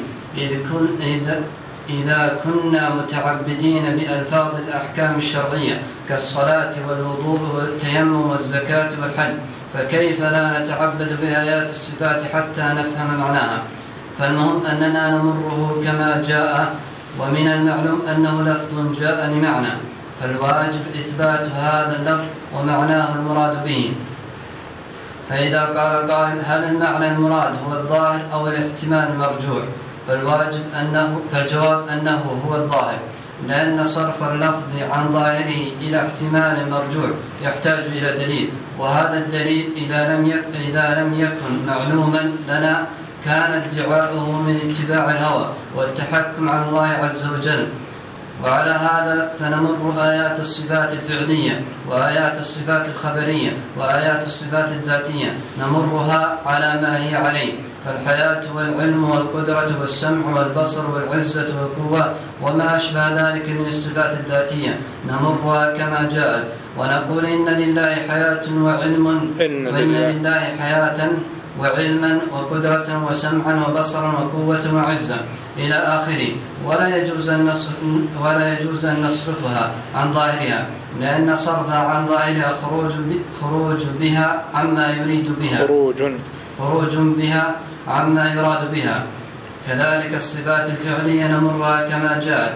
[SPEAKER 3] إذا كنا متعبدين بألفاظ الأحكام الشرعية كالصلاة والوضوء والتيمم والزكاة والحج، فكيف لا نتعبد بآيات الصفات حتى نفهم معناها؟ فالمهم أننا نمره كما جاء، ومن المعلوم أنه لفظ جاء لمعنى، فالواجب إثبات هذا اللفظ ومعناه المراد به. فإذا قال قائل هل المعنى المراد هو الظاهر أو الاحتمال المرجوح؟ فالجواب أنه هو الظاهر، لأن صرف اللفظ عن ظاهره إلى احتمال مرجوح يحتاج إلى دليل، وهذا الدليل إذا لم يكن معلوما لنا كان ادعاؤه من اتباع الهوى والتحكم على الله عز وجل. وعلى هذا فنمر آيات الصفات الفعلية وآيات الصفات الخبرية وآيات الصفات الذاتية نمرها على ما هي عليه، فالحياة والعلم والقدرة والسمع والبصر والعزة والقوة وما أشبه ذلك من الصفات الذاتية نمرها كما جاءت، ونقول إن لله حياة وعلم وإن لله حياة وعلما وقدرة وسمعا وبصرا وقوة وعزة إلى آخره، ولا يجوز أن نصرفها عن ظاهرها، لأن صرفها عن ظاهرها خروج بها عما يريد بها خروج بها عما يراد بها. كذلك الصفات الفعلية نمرها كما جاءت،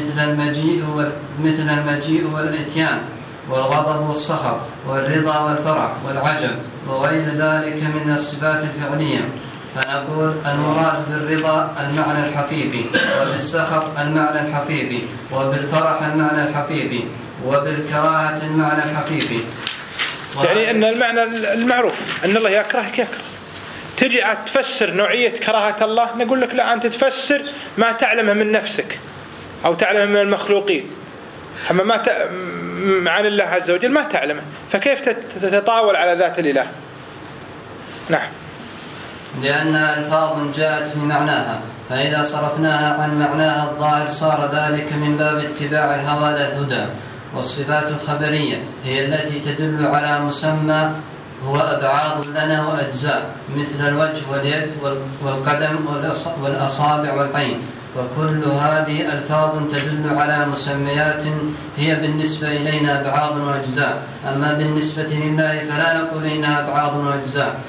[SPEAKER 3] مثل المجيء والإتيان والغضب والسخط والرضا والفرح والعجب وغير ذلك من الصفات الفعلية، فنقول المراد بالرضا المعنى الحقيقي، وبالسخط المعنى الحقيقي، وبالفرح المعنى الحقيقي، وبالكراهة المعنى الحقيقي.
[SPEAKER 2] يعني أن المعنى المعروف أن الله يكرهك يكره. تجي تفسر نوعية كراهة الله نقول لك لا، أنت تفسر ما تعلمه من نفسك أو تعلمه من المخلوقين، أما ما عن الله عز وجل ما تعلمه، فكيف تتطاول على ذات الإله؟ نعم.
[SPEAKER 3] لأنها ألفاظ جاءت لمعناها، فإذا صرفناها عن معناها الظاهر صار ذلك من باب اتباع الهوى للهدى. والصفات الخبرية هي التي تدل على مسمى هو أبعاض لنا وأجزاء، مثل الوجه واليد والقدم والأصابع والعين، فكل هذه ألفاظ تدل على مسميات هي بالنسبة إلينا أبعاض وأجزاء، أما بالنسبة لله فلا نقول إنها أبعاض وأجزاء،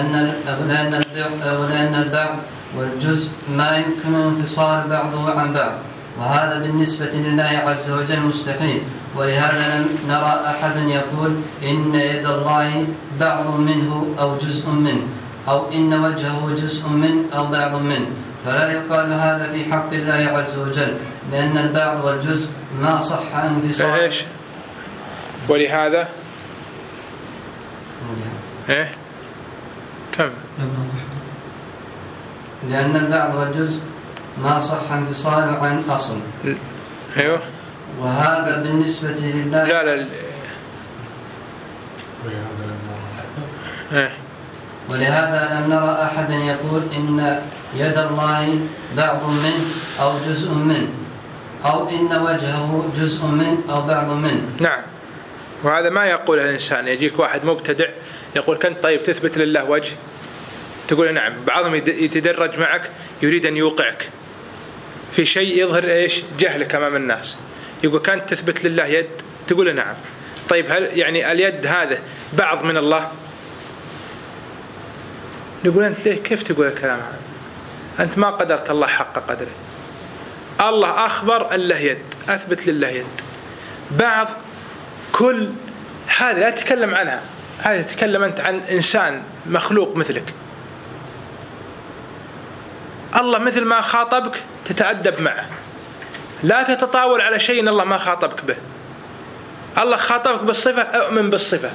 [SPEAKER 3] لأن البعض والجزء ما يمكن انفصال بعضه عن بعض، وهذا بالنسبة لله عز وجل مستحيل. ولهذا لم نرى أحدا يقول إن يد الله بعض منه أو جزء منه، أو إن وجهه جزء منه أو بعض منه، فلا يقال هذا في حق الله عز وجل، لأن البعض والجزء ما صح انفصال.
[SPEAKER 2] ولهذا كم؟
[SPEAKER 3] لأن البعض والجزء ما صح انفصاله عن أصل.
[SPEAKER 2] أيوه.
[SPEAKER 3] وهذا بالنسبة لله.
[SPEAKER 2] لا.
[SPEAKER 3] ولهذا لم نرى أحدا يقول إن يد الله بعض منه أو جزء منه، أو إن وجهه جزء منه أو بعض منه.
[SPEAKER 2] نعم. وهذا ما يقول الإنسان. يجيك واحد مبتدع يقول كنت طيب تثبت لله وجه، تقول نعم. بعضهم يتدرج معك يريد أن يوقعك في شيء يظهر جهلك أمام الناس، يقول كنت تثبت لله يد، تقول نعم. طيب هل يعني اليد هذا بعض من الله؟ نقول أنت ليه كيف تقول الكلام هذا؟ أنت ما قدرت الله حق قدره. الله أخبر أن له يد، أثبت لله يد. بعض كل هذا لا تتكلم عنها، هذا تتكلم أنت عن إنسان مخلوق مثلك. الله مثل ما خاطبك تتأدب معه، لا تتطاول على شيء إن الله ما خاطبك به. الله خاطبك بالصفة، أؤمن بالصفة،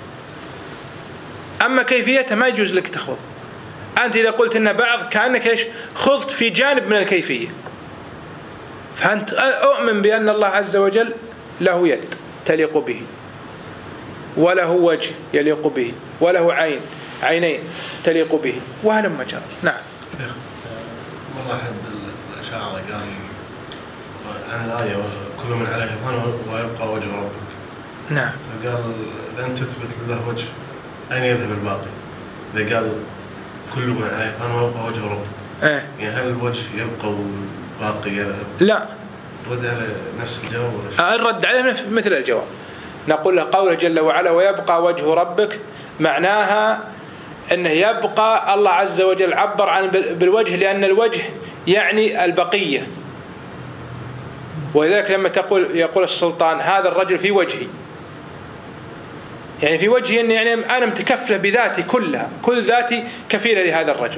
[SPEAKER 2] أما كيفيتها ما يجوز لك تخوض. أنت إذا قلت إن بعض كأنك خضت في جانب من الكيفية، فأنت أؤمن بأن الله عز وجل له يد تليق به، وله وجه يليق به، وله عينين تليق به، وهل مجرى. نعم.
[SPEAKER 1] والله أحد الأشاعرة قال عن الآية كل من عليها فان ويبقى وجه ربك.
[SPEAKER 2] نعم.
[SPEAKER 1] فقال إذا أنت تثبت لله وجه أين يذهب الباقي؟ إذا قال كل من عليها فان ويبقى وجه ربك، يعني هل الوجه يبقى والباقي يذهب؟
[SPEAKER 2] لا.
[SPEAKER 1] رد على نفس الجواب ولا
[SPEAKER 2] الرد عليه مثل الجواب. نقول له قوله جل وعلا ويبقى وجه ربك معناها أنه يبقى. الله عز وجل عبر عن بالوجه لأن الوجه يعني البقية، ولذلك لما يقول السلطان هذا الرجل في وجهي، يعني في وجهي يعني أنا متكفله بذاتي كلها، كل ذاتي كفيلة لهذا الرجل.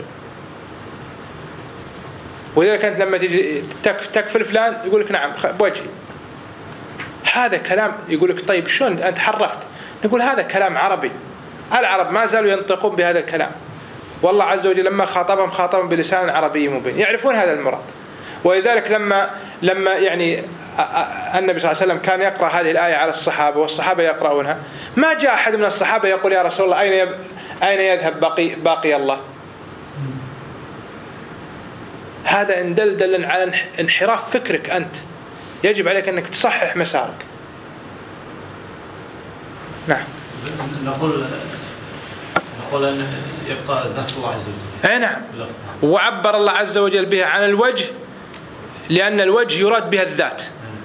[SPEAKER 2] ولذلك أنت لما تجي تكفل فلان يقول لك نعم بوجهي، هذا كلام. يقول لك طيب شلون أنت حرفت؟ نقول هذا كلام عربي، العرب ما زالوا ينطقون بهذا الكلام، والله عز وجل لما خاطبهم بلسان عربي مبين، يعرفون هذا المراد. ولذلك لما يعني النبي صلى الله عليه وسلم كان يقرأ هذه الآية على الصحابة والصحابة يقرؤونها، ما جاء أحد من الصحابة يقول يا رسول الله أين يذهب باقي الله. هذا إن دل على انحراف فكرك أنت، يجب عليك أنك تصحح مسارك. نعم.
[SPEAKER 4] نقول أن يبقى ذات الله عز وجل.
[SPEAKER 2] أي نعم. وعبر الله عز وجل بها عن الوجه لأن الوجه يراد بها الذات.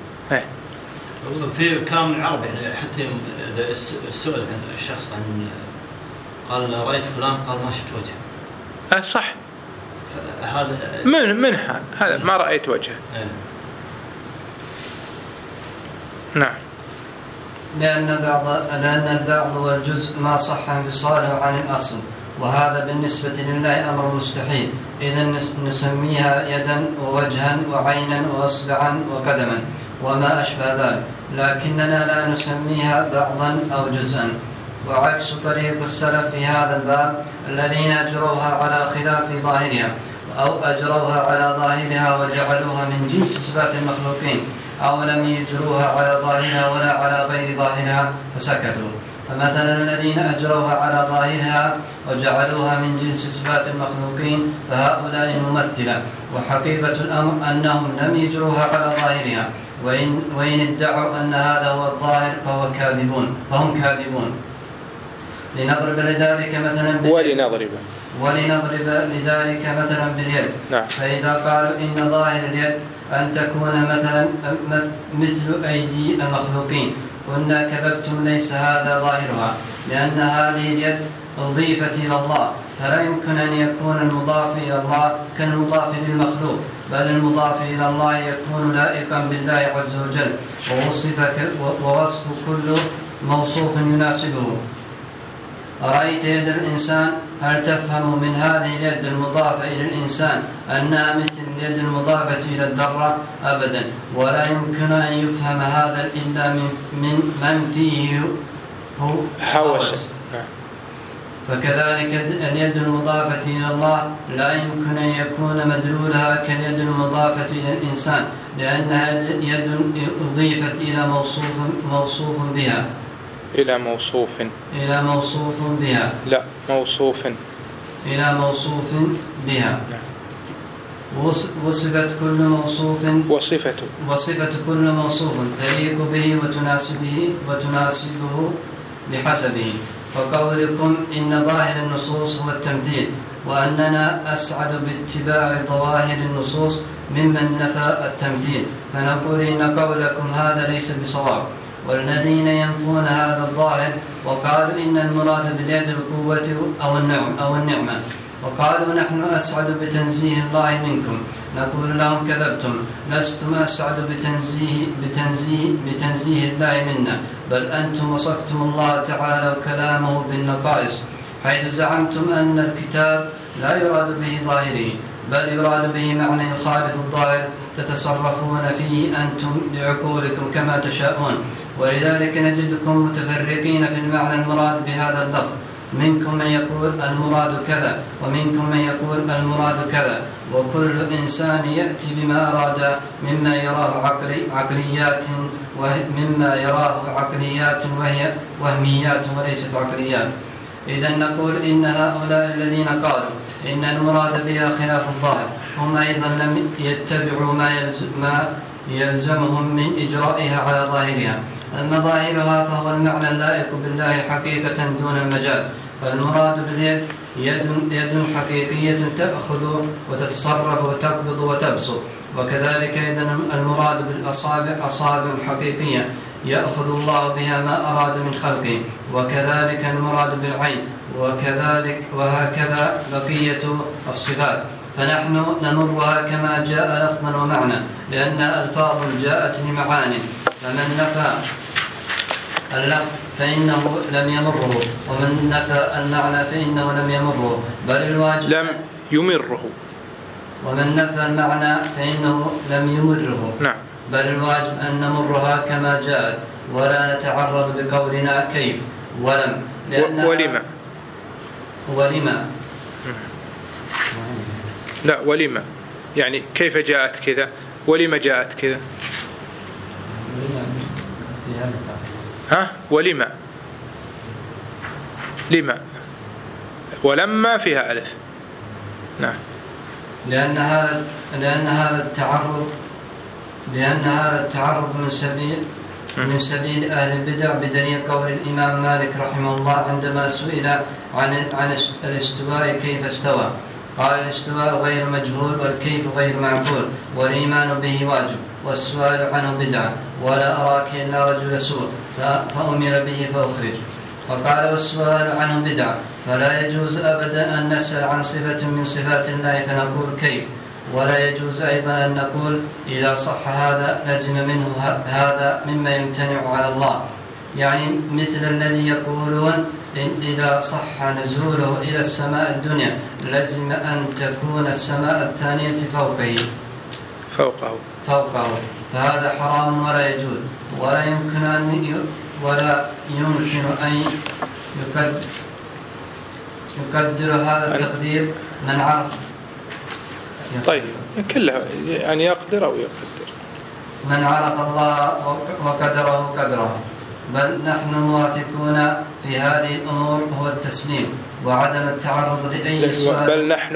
[SPEAKER 4] في كلام العرب يعني حتى إذا السؤال عن الشخص عن قال رأيت فلان قال ما شفت وجهه.
[SPEAKER 2] صح.
[SPEAKER 4] هذا
[SPEAKER 2] من هذا ما رأيت وجهه. نعم.
[SPEAKER 3] لأن البعض والجزء ما صح انفصاله عن الأصل، وهذا بالنسبة لله أمر مستحيل، إذن نسميها يدا ووجها وعينا وأصبعا وقدما وما أشبه ذلك، لكننا لا نسميها بعضا أو جزءا. وعكس طريق السلف في هذا الباب الذين أجروها على خلاف ظاهرها أو أجروها على ظاهرها وجعلوها من جنس صفات المخلوقين، أو لم يجروها على ظاهرها ولا على غير ظاهرها فسكتوا. فمثلا الذين أجروها على ظاهرها وجعلوها من جنس صفات المخلوقين فهؤلاء ممثلة، وحقيقة الأمر أنهم لم يجروها على ظاهرها، وإن ادعوا أن هذا هو الظاهر فهم كاذبون. لنضرب لذلك مثلا ولنضرب لذلك مثلا باليد.
[SPEAKER 2] نعم.
[SPEAKER 3] فإذا قالوا إن ظاهر اليد أن تكون مثلا مثل أيدي المخلوقين قلنا كذبتم، ليس هذا ظاهرها، لأن هذه اليد أضيفت إلى الله، فلا يمكن أن يكون المضاف إلى الله كالمضاف للمخلوق، بل المضاف إلى الله يكون لائقا بالله عز وجل ووصف كل موصوف يناسبه. أرأيت يد الإنسان، هل تفهم من هذه اليد المضافة إلى الإنسان أنها مثل اليد المضافة إلى الذرة؟ أبدا، ولا يمكن أن يفهم هذا إلا من فيه هو هوس. فكذلك اليد المضافة إلى الله لا يمكن أن يكون مدلولها كاليد المضافة إلى الإنسان، لأنها يد أضيفت إلى موصوف بها.
[SPEAKER 2] إلى موصوف بها. لا، موصوف. إلى موصوف بها.
[SPEAKER 3] وصفت كل موصوف وصفة كل موصوف تليق به وتناسبه بحسبه. فقولكم إن ظاهر النصوص هو التمثيل، وأننا أسعد باتباع ظواهر النصوص ممن نفى التمثيل، فنقول إن قولكم هذا ليس بصواب. والذين ينفون هذا الظاهر وقالوا إن المراد باليد القوة أو النعمة، وقالوا نحن أسعد بتنزيه الله منكم، نقول لهم كذبتم، لستم أسعد بتنزيه الله منا، بل أنتم وصفتم الله تعالى وكلامه بالنقائص، حيث زعمتم أن الكتاب لا يراد به ظاهره، بل يراد به معنى يخالف الظاهر تتصرفون فيه أنتم بعقولكم كما تشاءون. ولذلك نجدكم متفرقين في المعنى المراد بهذا اللفظ، منكم من يقول المراد كذا، ومنكم من يقول المراد كذا، وكل إنسان يأتي بما أراد مما يراه عقليات وهي وهميات وليست عقليات. إذن نقول إن هؤلاء الذين قالوا إن المراد بها خلاف الظاهر هم أيضا لم يتبعوا ما يلزمهم من إجرائها على ظاهرها. أما ظاهرها فهو المعنى اللائق بالله حقيقة دون المجاز، فالمراد باليد يد حقيقية تأخذ وتتصرف وتقبض وتبسط، وكذلك إذن المراد بالأصابع أصابع حقيقية يأخذ الله بها ما أراد من خلقه، وكذلك المراد بالعين، وهكذا بقية الصفات، فنحن نمرها كما جاء لفظا ومعنى، لأنها ألفاظ جاءت لمعاني، فمن نفى اللفظ فإنه لم يمره، ومن نفى المعنى فإنه لم يمره، بل الواجب
[SPEAKER 2] لم يمره،
[SPEAKER 3] ومن نفى المعنى فإنه لم يمره.
[SPEAKER 2] نعم.
[SPEAKER 3] بل الواجب أن نمرها كما جاءت، ولا نتعرض بقولنا كيف ولم، ولما
[SPEAKER 2] لا ولما يعني كيف جاءت كذا، ولما جاءت كذا. ولما ولما فيها ألف. نعم.
[SPEAKER 3] لأن هذا التعرض من سبيل أهل البدع، بدليل قول الإمام مالك رحمه الله عندما سئل عن الاستواء كيف استوى، قال: الاستواء غير مجهول، والكيف غير معقول، والإيمان به واجب، والسؤال عنه بدعة، ولا أراك إلا رجل سوء فأمر به فأخرج. فقال: والسؤال عنه بدعة، فلا يجوز أبدا أن نسأل عن صفة من صفات الله فنقول كيف، ولا يجوز أيضا أن نقول إذا صح هذا لزم منه هذا مما يمتنع على الله، يعني مثل الذي يقولون إن إذا صح نزوله إلى السماء الدنيا لزم أن تكون السماء الثانية فوقه، فهذا حرام ولا يجوز، ولا يمكن أن يقدر هذا التقدير من عرف.
[SPEAKER 2] طيب كلها يعني يقدر أو يقدر
[SPEAKER 3] من عرف الله وقدره قدره. بل نحن موافقون في هذه الأمور هو التسليم وعدم التعرض لأي سؤال.
[SPEAKER 2] بل نحن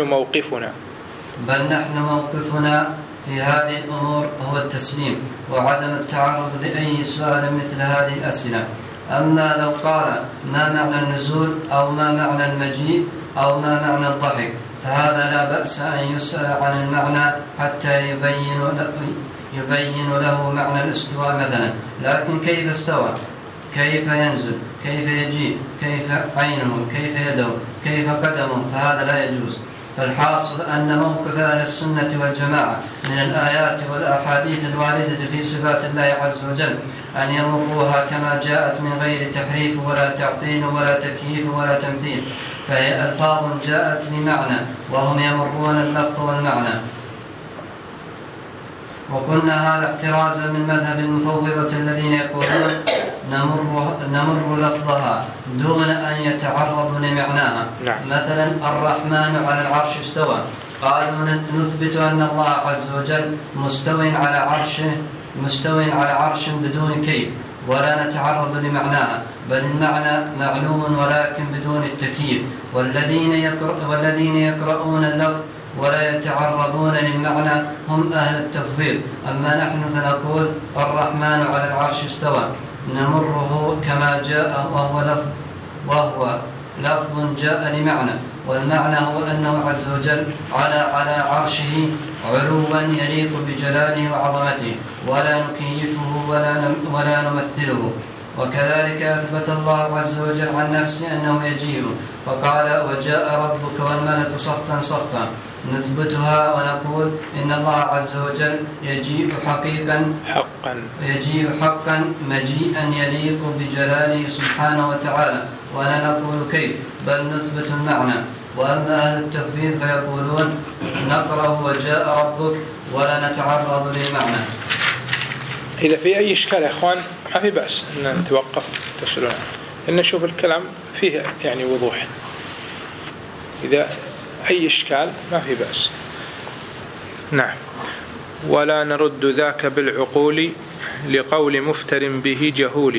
[SPEAKER 2] موقفنا في هذه الأمور هو التسليم وعدم التعرض لأي سؤال مثل هذه الأسئلة. أما لو قال ما معنى النزول أو ما معنى المجيء أو ما معنى الضحك فهذا لا بأس أن يسأل عن المعنى حتى يبين له معنى الاستواء مثلا. لكن كيف استوى، كيف ينزل، كيف يجيء، كيف عينه، كيف يده، كيف قدمه، فهذا لا يجوز. فالحاصل أن موقف أهل السنة والجماعة من الآيات والأحاديث الواردة في صفات الله عز وجل أن يمروها كما جاءت من غير تحريف ولا تعطيل ولا تكييف ولا تمثيل، فهي ألفاظ جاءت لمعنى وهم يمرون اللفظ والمعنى. وقلنا هذا احترازا من مذهب المفوضة الذين يقولون نمر لفظها دون أن يتعرضوا لمعناها. مثلا الرحمن على العرش استوى، قالوا نثبت أن الله عز وجل مستو على عرش بدون كيف ولا نتعرض لمعناها، بل المعنى معلوم ولكن بدون التكييف. والذين يقرؤون اللفظ ولا يتعرضون للمعنى هم أهل التفويض. أما نحن فنقول الرحمن على العرش استوى، نمره كما جاء وهو لفظ جاء لمعنى، والمعنى هو أنه عز وجل على عرشه علوا يليق بجلاله وعظمته، ولا نكيفه ولا نمثله. وكذلك أثبت الله عز وجل عن نفسه أنه يجيء، فقال وجاء ربك والملك صفا صفا، نثبتها ونقول إن الله عز وجل يجيء حقا مجيئا يليق بجلاله سبحانه وتعالى، ولا نقول كيف بل نثبت المعنى. وأما أهل التفويض فيقولون نقرأ وجاء ربك ولا نتعرض للمعنى. إذا في أي إشكال يا إخوان ما في بأس أن نتوقف تسألون، إن نشوف الكلام فيه يعني وضوح. إذا أي إشكال ما في بأس. نعم. ولا نرد ذاك بالعقول لقول مفتر به جهول،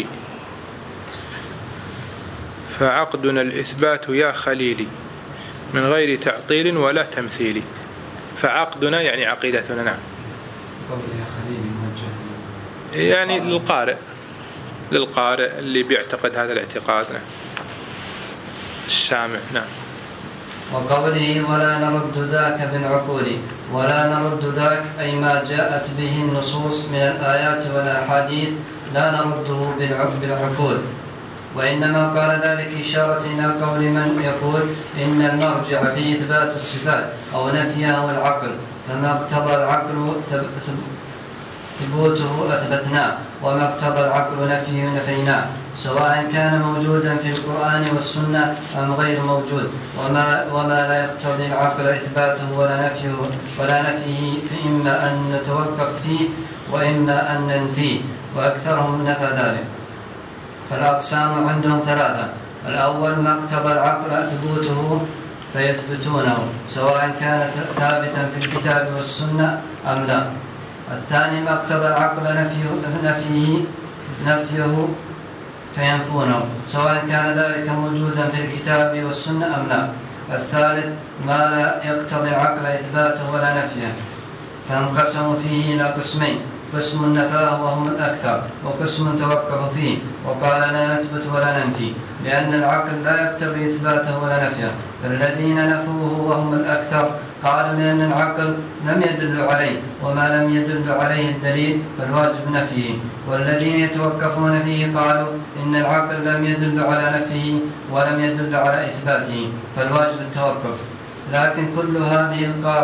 [SPEAKER 2] فعقدنا الإثبات يا خليلي من غير تعطيل ولا تمثيل. فعقدنا يعني عقيدتنا. نعم.
[SPEAKER 3] قول يا خليلي موجه
[SPEAKER 2] يعني للقارئ اللي بيعتقد هذا الاعتقاد. نعم. السامع. نعم.
[SPEAKER 3] وقوله ولا نرد ذاك بالعقول، ولا نرد ذاك أي ما جاءت به النصوص من الآيات والأحاديث لا نرده بالعقول، وإنما قال ذلك إشارة إلى قول من يقول إن المرجع في إثبات الصفات أو نفيها هو العقل، فما اقتضى العقل ثبوته أثبتناه، وما اقتضى العقل نفيه نفيناه، سواء كان موجودا في القرآن والسنة أم غير موجود. وما لا يقتضي العقل إثباته ولا نفيه فإما أن نتوقف فيه وإما أن ننفيه، وأكثرهم نفى ذلك. فالأقسام عندهم ثلاثة: الأول ما اقتضى العقل ثبوته فيثبتونه سواء كان ثابتا في الكتاب والسنة أم لا. الثاني ما اقتضى العقل نفيه نفيه فينفونه سواء كان ذلك موجودا في الكتاب والسنة أم لا. الثالث ما لا يقتضي العقل إثباته ولا نفيه، فانقسموا فيه إلى قسمين: قسم نفاه وهم الأكثر، وقسم توقف فيه وقال لا نثبت ولا ننفي، لأن العقل لا يقتضي إثباته ولا نفيه. فالذين نفوه وهم الأكثر قالوا لأن العقل لم يدل عليه، وما لم يدل عليه الدليل فالواجب نفيه. والذين يتوقفون فيه قالوا إن العقل لم يدل على نفيه ولم يدل على إثباته فالواجب التوقف. لكن كل هذه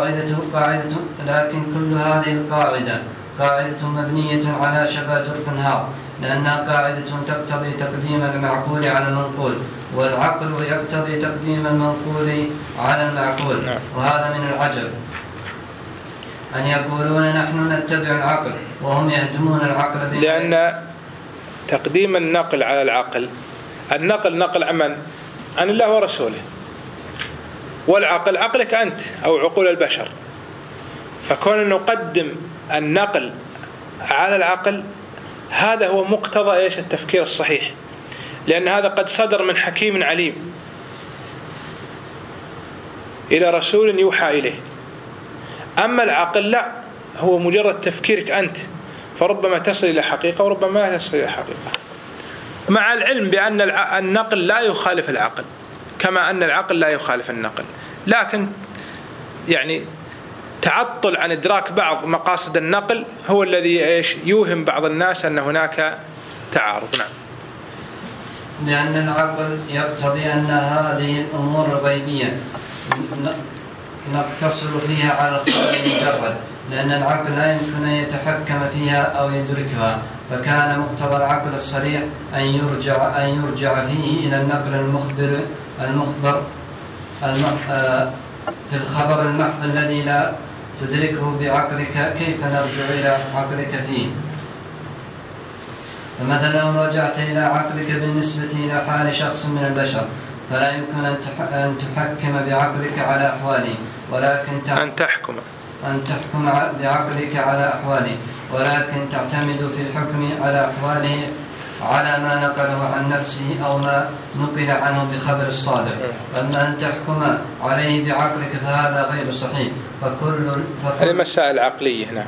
[SPEAKER 3] القاعدة قاعدة مبنية على شفا جرف هار، لأنها قاعدة تقتضي تقديم المعقول على المنقول، والعقل يقتضي تقديم المنقول على المعقول. وهذا من العجب أن يقولون نحن نتبع العقل وهم يهدمون العقل
[SPEAKER 2] لأن تقديم النقل على العقل، النقل نقل عن الله ورسوله، والعقل عقلك أنت أو عقول البشر، فكون أن نقدم النقل على العقل هذا هو مقتضى إيش التفكير الصحيح، لأن هذا قد صدر من حكيم عليم إلى رسول يوحى إليه. أما العقل لا، هو مجرد تفكيرك أنت، فربما تصل إلى حقيقة وربما لا تصل إلى حقيقة، مع العلم بأن النقل لا يخالف العقل كما أن العقل لا يخالف النقل، لكن يعني تعطل عن إدراك بعض مقاصد النقل هو الذي يوهم بعض الناس أن هناك تعارض. نعم.
[SPEAKER 3] لأن العقل يقتضي أن هذه الأمور الغيبية نقتصر فيها على الخبر المجرد، لأن العقل لا يمكن أن يتحكم فيها أو يدركها، فكان مقتضى العقل الصريح أن يرجع فيه إلى النقل المخبر في الخبر المحض الذي لا تدركه بعقلك. كيف نرجع إلى عقلك فيه؟ فمثلا لو رجعت إلى عقلك بالنسبة إلى حال شخص من البشر فلا يمكن أن تحكم بعقلك على أحواله، ولكن أن تحكم بعقلك على أحواله، ولكن تعتمد في الحكم على أحواله على ما نقله عن نفسه أو ما نقل عنه بخبر الصادق. أما أن تحكم عليه بعقلك فهذا غير صحيح.
[SPEAKER 2] هذه مسائل عقلية. نعم.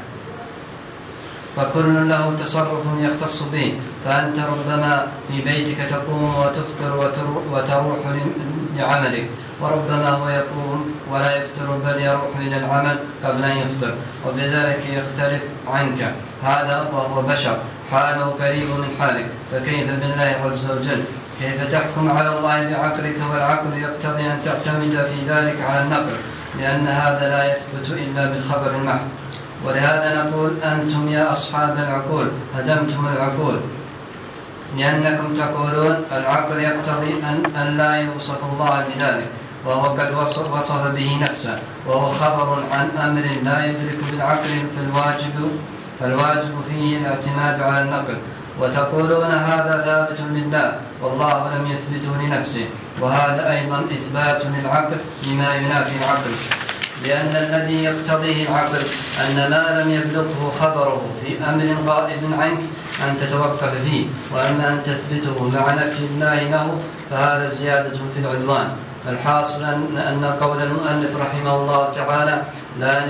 [SPEAKER 3] فكل له تصرف يختص به، فأنت ربما في بيتك تقوم وتفطر وتروح لعملك، وربما هو يقوم ولا يفطر بل يروح إلى العمل قبل أن يفطر، وبذلك يختلف عنك، هذا وهو بشر حاله قريب من حالك، فكيف بالله عز وجل؟ كيف تحكم على الله بعقلك؟ والعقل يقتضي أن تعتمد في ذلك على النقل، لأن هذا لا يثبت إلا بالخبر المحض. ولهذا نقول أنتم يا أصحاب العقول هدمتم العقول، لأنكم تقولون العقل يقتضي أن لا يوصف الله بذلك، وهو قد وصف به نفسه، وهو خبر عن أمر لا يدرك بالعقل، فالواجب فيه الاعتماد على النقل. وتقولون هذا ثابت لله والله لم يثبته لنفسه، وهذا أيضا إثبات للعقل لما ينافي العقل، لأن الذي يقتضيه العقل أن ما لم يبلغه خبره في أمر غائب عنك أن تتوقف فيه، وأما أن تثبته مع نفي الله له فهذا زيادة في العدوان. فالحاصل أن قول المؤلف رحمه الله تعالى لا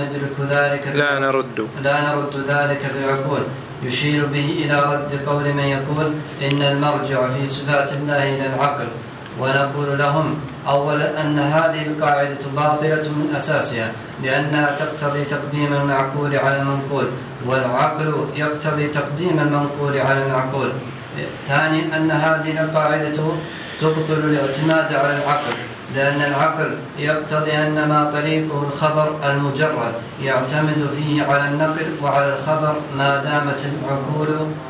[SPEAKER 3] نرد ذلك بالعقول يشير به إلى رد قول من يقول إن المرجع في صفات الله إلى العقل. ونقول لهم أولا أن هذه القاعدة باطلة من أساسها، لأنها تقتضي تقديم المعقول على المنقول، والعقل يقتضي تقديم المنقول على المعقول. ثانيا أن هذه القاعدة تبطل الاعتماد على العقل، لأن العقل يقتضي أن ما طريقه الخبر المجرد يعتمد فيه على النقل وعلى الخبر ما دامت العقول.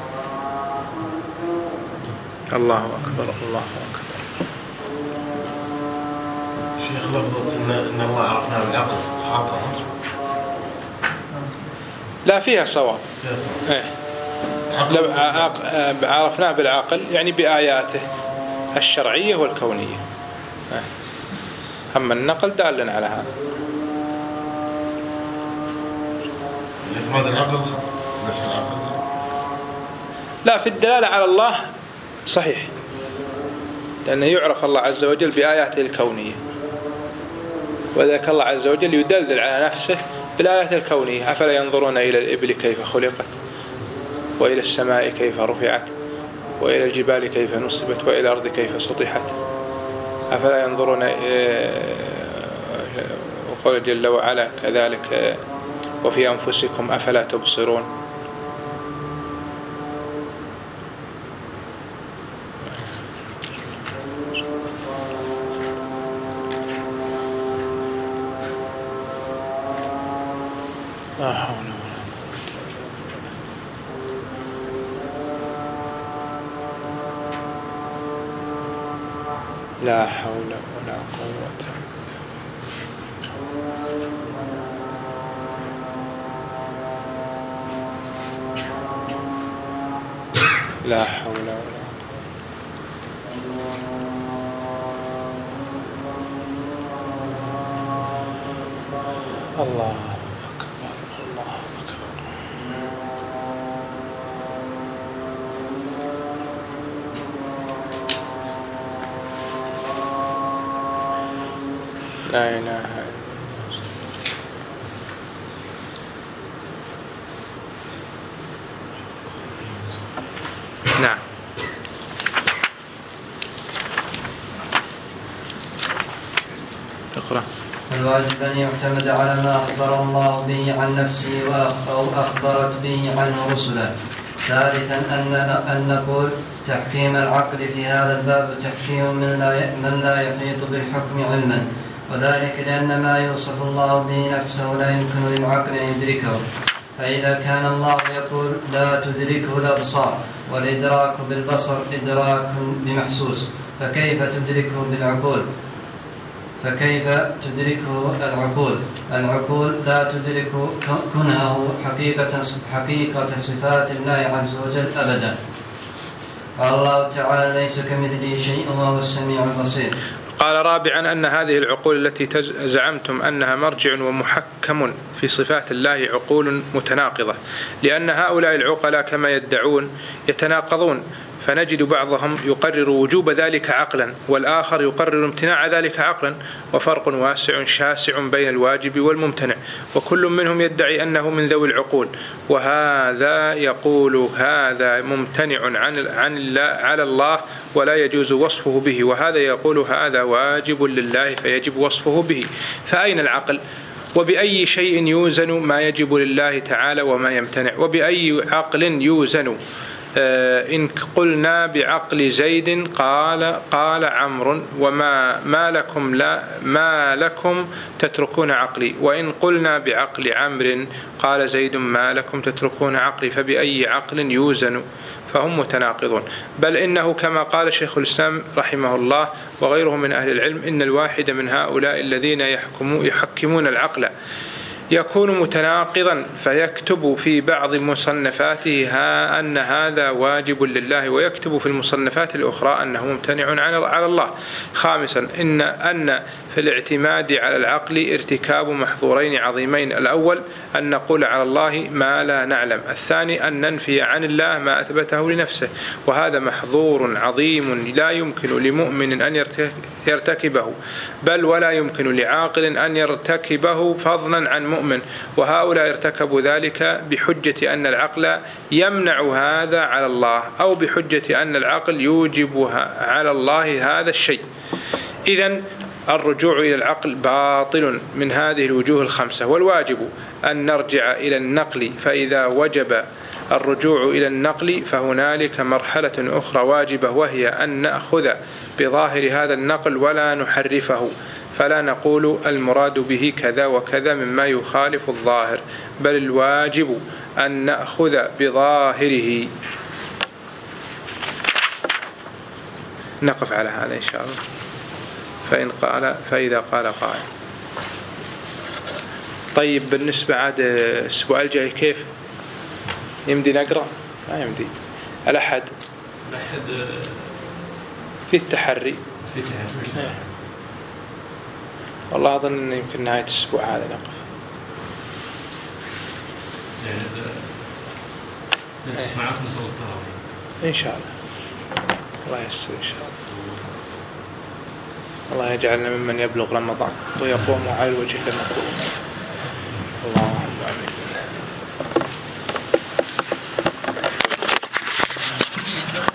[SPEAKER 2] الله أكبر الله أكبر.
[SPEAKER 1] شيخ لفظة إن الله عرفنا بالعقل خاطئة؟
[SPEAKER 2] لا، فيها صواب.
[SPEAKER 1] إيه.
[SPEAKER 2] عرفناه بالعقل يعني بآياته الشرعية والكونية. أما النقل دال على هذا.
[SPEAKER 1] إفراد العقل خطأ، بس العقل
[SPEAKER 2] لا، في الدلالة على الله صحيح، لأنه يعرف الله عز وجل بآياته الكونية، وذلك الله عز وجل يدلل على نفسه بالآيات الكونية. أفلا ينظرون إلى الإبل كيف خلقت، وإلى السماء كيف رفعت، وإلى الجبال كيف نصبت، وإلى الأرض كيف سطحت، أفلا ينظرون. وقال جل وعلا كذلك وفي أنفسكم أفلا تبصرون. لا حول لا حول ولا قوة لا حول ولا قوة. الله أكبر الله أكبر. لا إله إلا الله. نعم. اقرأ.
[SPEAKER 3] الواجب أن يعتمد على ما أخبر الله به عن نفسه أو أخبرت به عنه رسله. ثالثا أن نقول تحكيم العقل في هذا الباب تحكيم من لا يحيط بالحكم علما، وذلك لأن ما يوصف الله به نفسه لا يمكن للعقل أن يدركه. فإذا كان الله يقول لا تدركه الأبصار، والإدراك بالبصر إدراك بمحسوس، فكيف تدركه بالعقول؟ فكيف تدركه العقول؟ العقول لا تدرك كنهه حقيقة صفات الله عز وجل أبدا. قال الله تعالى ليس كمثله شيء وهو السميع البصير.
[SPEAKER 2] قال رابعا أن هذه العقول التي زعمتم أنها مرجع ومحكم في صفات الله عقول متناقضة، لأن هؤلاء العقلاء كما يدعون يتناقضون، فنجد بعضهم يقرر وجوب ذلك عقلا، والآخر يقرر امتناع ذلك عقلا، وفرق واسع شاسع بين الواجب والممتنع، وكل منهم يدعي أنه من ذوي العقول، وهذا يقول هذا ممتنع على الله ولا يجوز وصفه به، وهذا يقول هذا واجب لله فيجب وصفه به. فأين العقل؟ وبأي شيء يوزن ما يجب لله تعالى وما يمتنع؟ وبأي عقل يوزن؟ إن قلنا بعقل زيد قال عمرو ما لكم تتركون عقلي، وإن قلنا بعقل عمرو قال زيد ما لكم تتركون عقلي، فبأي عقل يوزن؟ فهم متناقضون. بل إنه كما قال شيخ الإسلام رحمه الله وغيره من أهل العلم إن الواحد من هؤلاء الذين يحكمون العقل يكون متناقضا، فيكتب في بعض مصنفاته أن هذا واجب لله، ويكتب في المصنفات الأخرى أنه ممتنع على الله. خامسا أن في الاعتماد على العقل ارتكاب محظورين عظيمين: الأول أن نقول على الله ما لا نعلم، الثاني أن ننفي عن الله ما أثبته لنفسه، وهذا محظور عظيم لا يمكن لمؤمن أن يرتكبه، بل ولا يمكن لعاقل أن يرتكبه فضلا عن مؤمن. وهؤلاء ارتكبوا ذلك بحجة أن العقل يمنع هذا على الله، أو بحجة أن العقل يوجب على الله هذا الشيء. إذن الرجوع إلى العقل باطل من هذه الوجوه الخمسة، والواجب أن نرجع إلى النقل، فإذا وجب الرجوع إلى النقل فهنالك مرحلة أخرى واجبة، وهي أن نأخذ بظاهر هذا النقل ولا نحرفه، فلا نقول المراد به كذا وكذا مما يخالف الظاهر، بل الواجب أن نأخذ بظاهره. نقف على هذا إن شاء الله. فإذا قال قائل. طيب بالنسبة عاد الأسبوع الجاي كيف يمدي نقرأ؟ ما يمدي. الأحد في التحري. والله أظن أن يمكن نهاية الأسبوع هذا نقف.
[SPEAKER 4] نسمعكم صوت التراويح.
[SPEAKER 2] إن شاء الله. الله ييسر إن شاء الله. الله يجعلنا ممن يبلغ رمضان ويقوم على الوجه المطلوب. اللهم آمين.